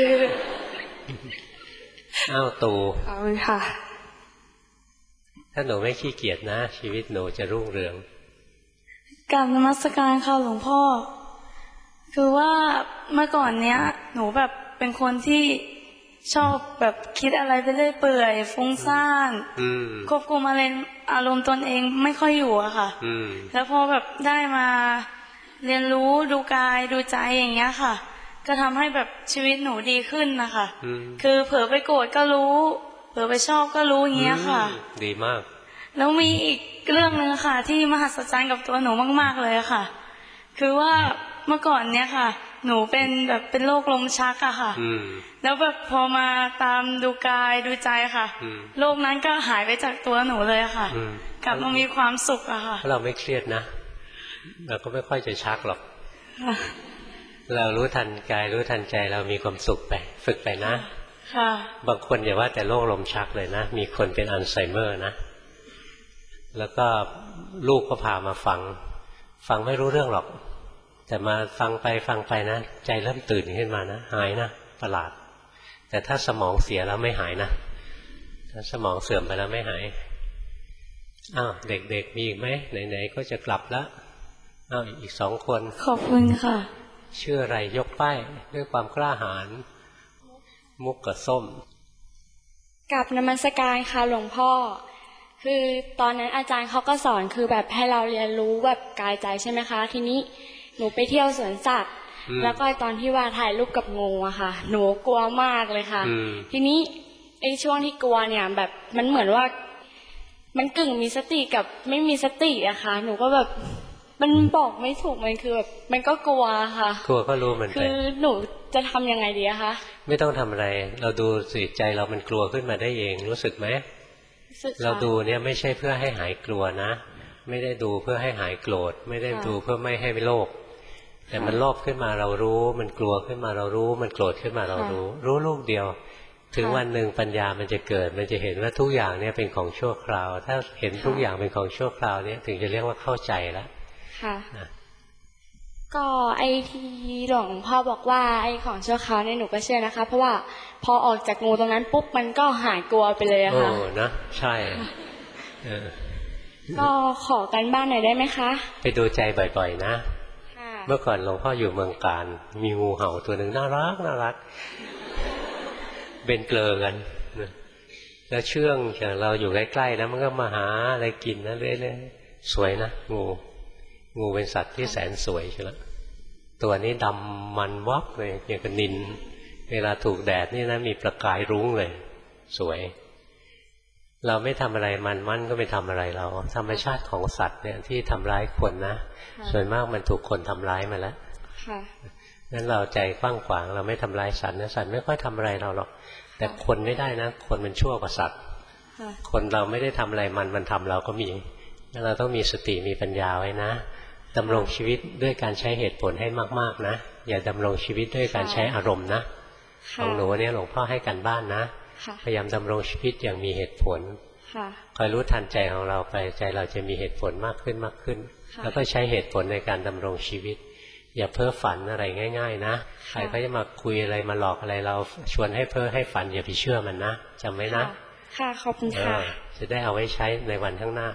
[SPEAKER 1] อ้าวตู
[SPEAKER 2] ขอบคุณค่ะ
[SPEAKER 1] ถ้าหนูไม่ขี้เกียจนะชีวิตหนูจะรุ่งเรือง
[SPEAKER 8] กราบนมัสการค่ะหลวงพ่อคือว่าเมื่อก่อนเนี้ยหนูแบบเป็นคนที่ชอบแบบคิดอะไรไปเรื่อยเปื่อยฟุ้งซ่านควบคุมอารมณ์อารมณ์ตนเองไม่ค่อยอยู่อะค่ะแล้วพอแบบได้มาเรียนรู้ดูกายดูใจอย่างเงี้ยค่ะก็ทำให้แบบชีวิตหนูดีขึ้นนะคะคือเผลอไปโกรธก็รู้เผลอไปชอบก็รู้อย่างเงี้ยค่ะ
[SPEAKER 1] ดีมาก
[SPEAKER 8] แล้วมีอีกเรื่องนึงค่ะที่มหัศจรรย์กับตัวหนูมากๆเลยค่ะคือว่าเมื่อก่อนเนี้ยค่ะหนูเป็นแบบเป็นโรคลมชักอะค่ะแล้วแบบพอมาตามดูกายดูใจค่ะโรคนั้นก็หายไปจากตัวหนูเลยค่ะกลับมามีความสุขอะค่ะ
[SPEAKER 1] เราไม่เครียดนะเราก็ไม่ค่อยจะชักหรอกเรารู้ทันกายรู้ทันใจเรามีความสุขไปฝึกไปนะบางคนอย่าว่าแต่โรคลมชักเลยนะมีคนเป็นอัลไซเมอร์นะแล้วก็ลูกก็พามาฟังฟังไม่รู้เรื่องหรอกแต่มาฟังไปฟังไปนะใจเริ่มตื่นขึ้นมานะหายนะประหลาดแต่ถ้าสมองเสียแล้วไม่หายนะถ้าสมองเสื่อมไปแล้วไม่หายอ้าวเด็กๆมีอีกไหมไหนๆก็จะกลับแล้วอ้าวอีกสองคน
[SPEAKER 8] ขอบคุณค่ะ
[SPEAKER 1] ชื่ออะไรยกป้ายด้วยความกล้าหาญมุกกับส้ม
[SPEAKER 22] กับนมัสการค่ะหลวงพ่อคือตอนนั้นอาจารย์เขาก็สอนคือแบบให้เราเรียนรู้แบบกายใจใช่ไหมคะทีนี้หนูไปเที่ยวสวนสัตว์แล้วก็ตอนที่ว่าถ่ายรูปกับงูอะค่ะหนูกลัวมากเลยค่ะทีนี้ไอ้ช่วงที่กลัวเนี่ยแบบมันเหมือนว่ามันกึ่งมีสติกับไม่มีสติอะค่ะหนูก็แบบมันบอกไม่ถูกมันคือแบบมันก็กลัวค่ะ
[SPEAKER 1] กลัวก็รู้มันไป
[SPEAKER 22] คือหนูจะทำยังไงดีอะคะ
[SPEAKER 1] ไม่ต้องทำอะไรเราดูสิใจเรามันกลัวขึ้นมาได้เองรู้สึกไหมเราดูเนี่ยไม่ใช่เพื่อให้หายกลัวนะไม่ได้ดูเพื่อให้หายโกรธไม่ได้ดูเพื่อไม่ให้โลภแต่มันโลภขึ้นมาเรารู้มันกลัวขึ้นมาเรารู้มันโกรธขึ้นมาเรารู้รู้ลูกเดียวถึงวันหนึ่งปัญญามันจะเกิดมันจะเห็นว่าทุกอย่างเนี่ยเป็นของชั่วคราวถ้าเห็นทุกอย่างเป็นของชั่วคราวเนี่ยถึงจะเรียกว่าเข้าใจแล้ว
[SPEAKER 22] ค่ะก็ไอ้ที่หลวงพ่อบอกว่าไอ้ของชั่วคราวเนี่ยหนูก็เชื่อนะคะเพราะว่าพอออกจากงูตรงนั้นปุ๊บมันก็หายกลัวไปเลยอะค่ะ
[SPEAKER 1] โอ้นะใช่
[SPEAKER 22] ก็ขอกันบ้านหน่อยได้ไหมคะ
[SPEAKER 1] ไปดูใจบ่อยๆนะเมื่อก่อนหลวงพ่ออยู่เมืองการมีงูเห่าตัวหนึ่งน่ารักน่ารักเป็นเกลือกันแล้วเชื่องอย่างเราอยู่ใกล้ๆนะมันก็มาหาอะไรกินนะเรื่อยๆสวยนะงูงูเป็นสัตว์ที่แสนสวยใช่ไหมตัวนี้ดำมันวับเลยอย่างกับนิลเวลาถูกแดดนี่นะมีประกายรุ้งเลยสวยเราไม่ทำอะไรมันมันก็ไม่ทำอะไรเราธรรมชาติของสัตว์เนี่ยที่ทำร้ายคนนะส่วนมากมันถูกคนทำร้ายมาแล้วนั้นเราใจกว้างขวางเราไม่ทำร้ายสัตว์นะสัตว์ไม่ค่อยทำอะไรเราหรอกแต่คนไม่ได้นะคนมันชั่วกว่าสัตว์คนเราไม่ได้ทำอะไรมันมันทำเราก็มีเราต้องมีสติมีปัญญาไว้นะดำรงชีวิตด้วยการใช้เหตุผลให้มากๆนะอย่าดำรงชีวิตด้วยการใช้อารมณ์นะของหนูเนี่ยหลวงพ่อให้กันบ้านนะพยายามดำรงชีวิตอย่างมีเหตุผลคอยรู้ทันใจของเราไปใจเราจะมีเหตุผลมากขึ้นมากขึ้นแล้วก็ใช้เหตุผลในการดำรงชีวิตอย่าเพ้อฝันอะไรง่ายๆนะใครก็จะมาคุยอะไรมาหลอกอะไรเราชวนให้เพ้อให้ฝันอย่าไปเชื่อมันนะจำไว้นะ
[SPEAKER 22] ค่ะขอบคุณค่ะ
[SPEAKER 1] จะได้เอาไว้ใช้ในวันข้างหน้า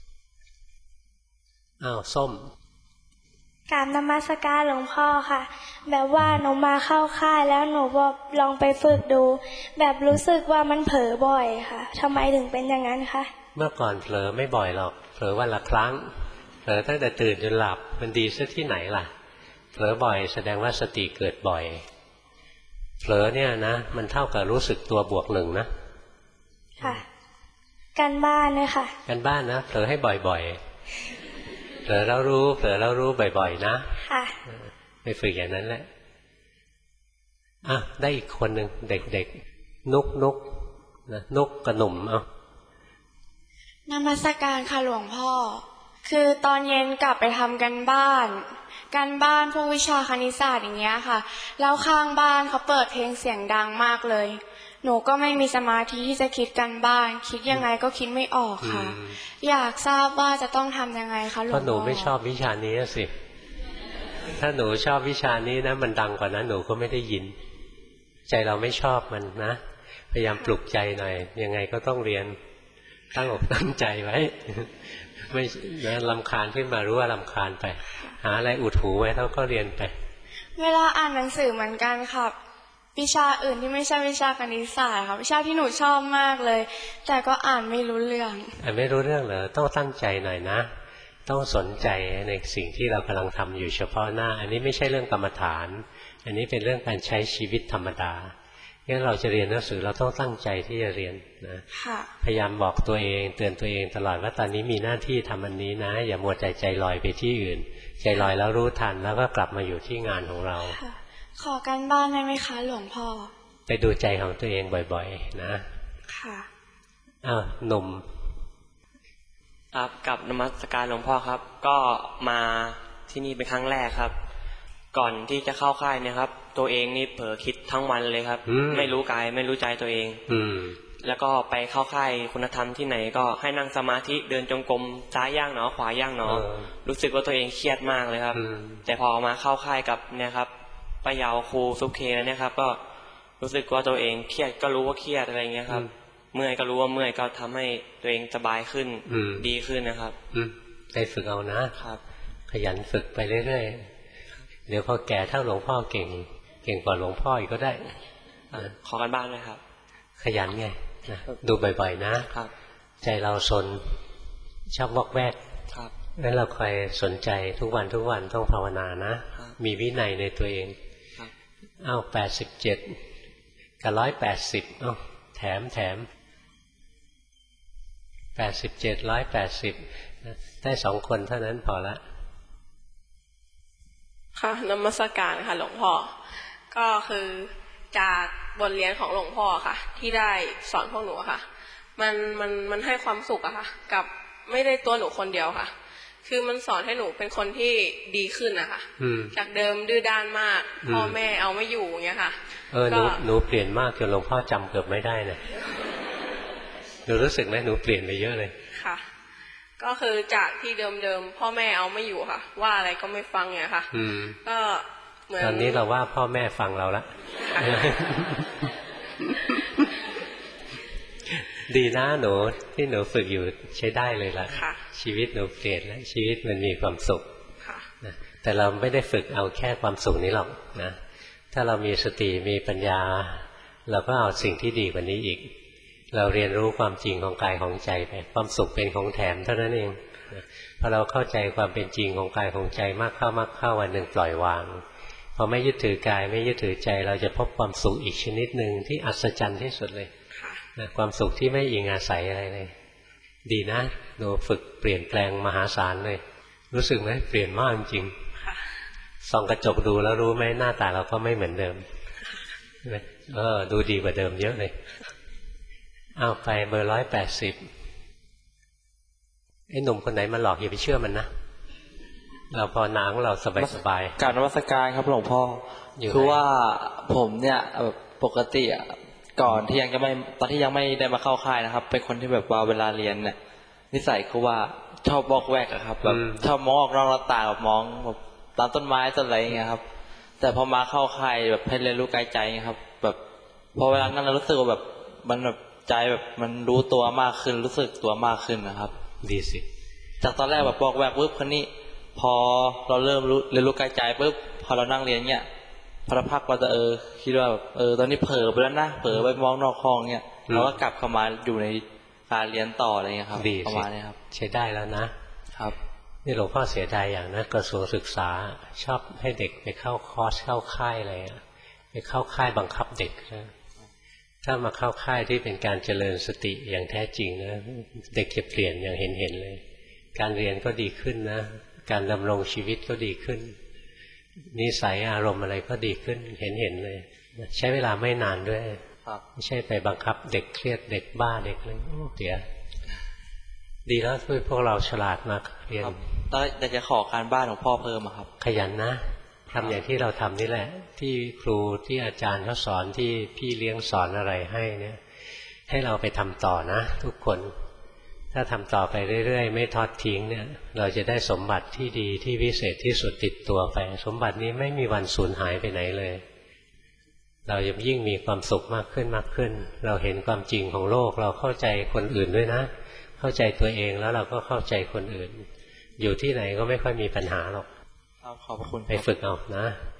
[SPEAKER 1] อ้าวส้ม
[SPEAKER 19] กราบนมัสการหลวงพ่อค่ะแบบว่าหนูมาเข้าค่ายแล้วหนูบอกลองไปฝึกดูแบบรู้สึกว่ามันเผลอบ่อยค่ะทำไมถึงเป็นอย่างนั้นคะ
[SPEAKER 1] เมื่อก่อนเผลอไม่บ่อยหรอกเผลอวันละครั้งเผลอตั้งแต่ตื่นจนหลับมันดีซะที่ไหนล่ะเผลอบ่อยแสดงว่าสติเกิดบ่อยเผลอเนี่ยนะมันเท่ากับรู้สึกตัวบวกหนึ่งนะ
[SPEAKER 19] ค่ะการบ้านเนี่ยค่ะ
[SPEAKER 1] การบ้านนะเผลอให้บ่อยๆเผลอแล้วรู้เผลอแล้วรู้บ่อยๆนะ
[SPEAKER 19] ค่ะ
[SPEAKER 1] ไปฝึกอย่างนั้นแหละอ่ะได้อีกคนหนึ่งเด็กๆนุกนุกนะนุกกระหนุ่มเอา
[SPEAKER 22] นมัสการค่ะหลวงพ่อคือตอนเย็นกลับไปทำกันบ้านการบ้านพวกวิชาคณิตศาสตร์อย่างเงี้ยค่ะแล้วข้างบ้านเขาเปิดเพลงเสียงดังมากเลยหนูก็ไม่มีสมาธิที่จะคิดกันบ้านคิดยังไงก็คิดไม่ออกค่ะอยากทราบว่าจะต้องทำยังไงคะหลวงพ่อ
[SPEAKER 1] เพราะหนูไม่ชอบวิชานี้สิถ้าหนูชอบวิชานี้นะมันดังกว่านั้นหนูก็ไม่ได้ยินใจเราไม่ชอบมันนะพยายามปลุกใจหน่อยยังไงก็ต้องเรียนตั้งอกตั้งใจไว้ไม่นะรำคาญขึ้นมารู้ว่ารำคาญไปหาอะไรอุดหูไว้แล้วก็เรียนไป
[SPEAKER 22] เวลาอ่านหนังสือเหมือนกันค่ะวิชาอื่นที่ไม่ใช่วิชาคณิตศาสตร์ค่ะวิชาที่หนูชอบมากเลยแต่ก็อ่านไม่รู้เรื่อง
[SPEAKER 1] อ่านไม่รู้เรื่องเหรอต้องตั้งใจหน่อยนะต้องสนใจในสิ่งที่เรากำลังทำอยู่เฉพาะหน้าอันนี้ไม่ใช่เรื่องกรรมฐานอันนี้เป็นเรื่องการใช้ชีวิตธรรมดางั้นเราจะเรียนหนังสือเราต้องตั้งใจที่จะเรียนนะพยายามบอกตัวเองเตือนตัวเองตลอดว่าตอนนี้มีหน้าที่ทำอันนี้นะอย่ามัวใจใจลอยไปที่อื่นใจลอยแล้วรู้ทันแล้วก็กลับมาอยู่ที่งานของเรา
[SPEAKER 22] ขอการบ้านได้ไหมคะหลวงพ่อ
[SPEAKER 1] ไปดูใจของตัวเองบ่อยๆนะ
[SPEAKER 22] ค่ะ
[SPEAKER 1] อ้าวหนุ่ม
[SPEAKER 3] ครับกับนมัสการหลวงพ่อครับก็มาที่นี่เป็นครั้งแรกครับก่อนที่จะเข้าค่ายเนี่ยครับตัวเองนี่เผลอคิดทั้งวันเลยครับไม่รู้กายไม่รู้ใจตัวเองแล้วก็ไปเข้าค่ายคุณธรรมที่ไหนก็ให้นั่งสมาธิเดินจงกรมซ้ายย่างหนอขวาย่างหนอรู้สึกว่าตัวเองเครียดมากเลยครับแต่พอมาเข้าค่ายกับเนี่ยครับป้ายาวครูซุปเคเนี่ยครับก็รู้สึกว่าตัวเองเครียดก็รู้ว่าเครียดอะไรเงี้ยครับเมื่อยก็รู้ว่าเมื่อยก็ทำให้ตัวเองสบายขึ้นดีขึ้นนะครับ
[SPEAKER 1] ไปฝึกเอานะครับขยันฝึกไปเรื่อยๆเดี๋ยวพอแก่เท่าหลวงพ่อเก่งเก่งกว่าหลวงพ่ออีกก็ได้
[SPEAKER 3] ขอกันบ้านเลยครับ
[SPEAKER 1] ขยันไงนะดูบ่อยๆนะใจเราสนชอบวอกแวกงั้นเราคอยสนใจทุกวันทุกวันต้องภาวนานะมีวินัยในตัวเองอ้าวแปดสิบเจ็ดกับร้อยแปดสิบอ้าวแถมแถมแปดสิบเจ็ดร้อยแปดสิบได้สองคนเท่านั้นพอละ
[SPEAKER 5] ค่ะนมัสการค่ะหลวงพ่อก็คือจากบทเรียนของหลวงพ่อค่ะที่ได้สอนพวกหนูค่ะมันมันมันให้ความสุขอะค่ะกับไม่ได้ตัวหนูคนเดียวค่ะคือมันสอนให้หนูเป็นคนที่ดีขึ้นนะคะจากเดิมดื้อด้านมากพ่อแม่เอาไม่อยู่อย่างเงี้ยค่ะ
[SPEAKER 1] เออหนูหนูเปลี่ยนมากจนหลวงพ่อจำเกือบไม่ได้นะหนูรู้สึกไหมหนูเปลี่ยนไปเยอะเลย
[SPEAKER 5] ค่ะก็คือจากที่เดิมๆพ่อแม่เอาไม่อยู่ค่ะว่าอะไรก็ไม่ฟังเนี่ยค่ะก็เหมือน
[SPEAKER 1] ตอนนี้เราว่าพ่อแม่ฟังเราละดีนะหนูที่หนูฝึกอยู่ใช้ได้เลยละชีวิตหนูเปลี่ยนแล้วชีวิตมันมีความสุขนะแต่เราไม่ได้ฝึกเอาแค่ความสุขนี้หรอกนะถ้าเรามีสติมีปัญญาเราก็เอาสิ่งที่ดีกว่านี้อีกเราเรียนรู้ความจริงของกายของใจไปความสุขเป็นของแถมเท่านั้นเองพอเราเข้าใจความเป็นจริงของกายของใจมากเข้ามากเข้าวันหนึ่งปล่อยวางพอไม่ยึดถือกายไม่ยึดถือใจเราจะพบความสุขอีกชนิดหนึ่งที่อัศจรรย์ที่สุดเลยนะความสุขที่ไม่อิงอาศัยอะไรเลยดีนะหนูฝึกเปลี่ยนแปลงมหาศาลเลยรู้สึกไหมเปลี่ยนมากจริงส่องกระจกดูแล้วรู้ไหมหน้าตาเราก็ไม่เหมือนเดิมเออดูดีกว่าเดิมเยอะเลยเอาไปเบอร์ร้อยแปดสิบไอ้หนุ่มคนไหนมาหลอกอย่าไปเชื่อมันนะเราพอหนังเราสบายสบาย
[SPEAKER 4] กราบนมัสการครับหลวงพ่อคือว่าผมเนี่ยแบบปกติอ่ะก่อนที่ยังจะไม่ตอนที่ยังไม่ได้มาเข้าค่ายนะครับเป็นคนที่แบบว่าเวลาเรียนเนี่ยนิสัยคือว่าชอบบอกแวกอะครับแบบชอบมองออกนอกหน้าต่างแบบมองแบบตามต้นไม้ต้นอะไรอย่างเงี้ยครับแต่พอมาเข้าค่ายแบบให้เรียนรู้กายใจครับแบบพอเวลานั้นเรารู้สึกว่าแบบมันแบบใจแบบมันรู้ตัวมากขึ้นรู้สึกตัวมากขึ้นนะครับ
[SPEAKER 1] ดีสิ
[SPEAKER 4] จากตอนแรกแบบบอกแวกปุ๊บคนนี้พอเราเริ่มรู้เรียนรู้กายใจปุ๊บพอเรานั่งเรียนเงี้ยพระพักเราจะเออคิดว่าแบบเออตอนนี้เผลอไปแล้วนะเผลอไปมองนอกห้องเงี้ยเราก็กลับเข้ามาอยู่ในการเรียนต่ออะไรเงี้ยครับประมาณนี้ครับ
[SPEAKER 1] ใช้ได้แล้วนะครับนี่หลวงพ่อเสียดายอย่างนะกระทรวงศึกษาชอบให้เด็กไปเข้าคอร์สเข้าค่ายอะไรไปเข้าค่ายบังคับเด็กนะถ้ามาเข้าค่ายที่เป็นการเจริญสติอย่างแท้จริงนะเด็กจะเปลี่ยนอย่างเห็นเห็นเลยการเรียนก็ดีขึ้นนะการดำรงชีวิตก็ดีขึ้นนิสัยอารมณ์อะไรก็ดีขึ้นเห็นเห็นเลยใช้เวลาไม่นานด้วยไม่ใช่ไปบังคับเด็กเครียดเด็กบ้าเด็กอะไรเสียดีแล้วที่พวกเราฉลาดมากเรียน
[SPEAKER 4] แต่จะขอการบ้านของพ่อเพิ่มครับ
[SPEAKER 1] ขยันนะทำอย่างที่เราทำนี่แหละที่ครูที่อาจารย์เขาสอนที่พี่เลี้ยงสอนอะไรให้เนี่ยให้เราไปทำต่อนะทุกคนถ้าทำต่อไปเรื่อยๆไม่ทอดทิ้งเนี่ยเราจะได้สมบัติที่ดีที่วิเศษที่สุดติดตัวไปสมบัตินี้ไม่มีวันสูญหายไปไหนเลยเราจะยิ่งมีความสุขมากขึ้นมากขึ้นเราเห็นความจริงของโลกเราเข้าใจคนอื่นด้วยนะเข้าใจตัวเองแล้วเราก็เข้าใจคนอื่นอยู่ที่ไหนก็ไม่ค่อยมีปัญหาหรอก
[SPEAKER 4] ขอบคุณ
[SPEAKER 1] ไปฝึกเอานะ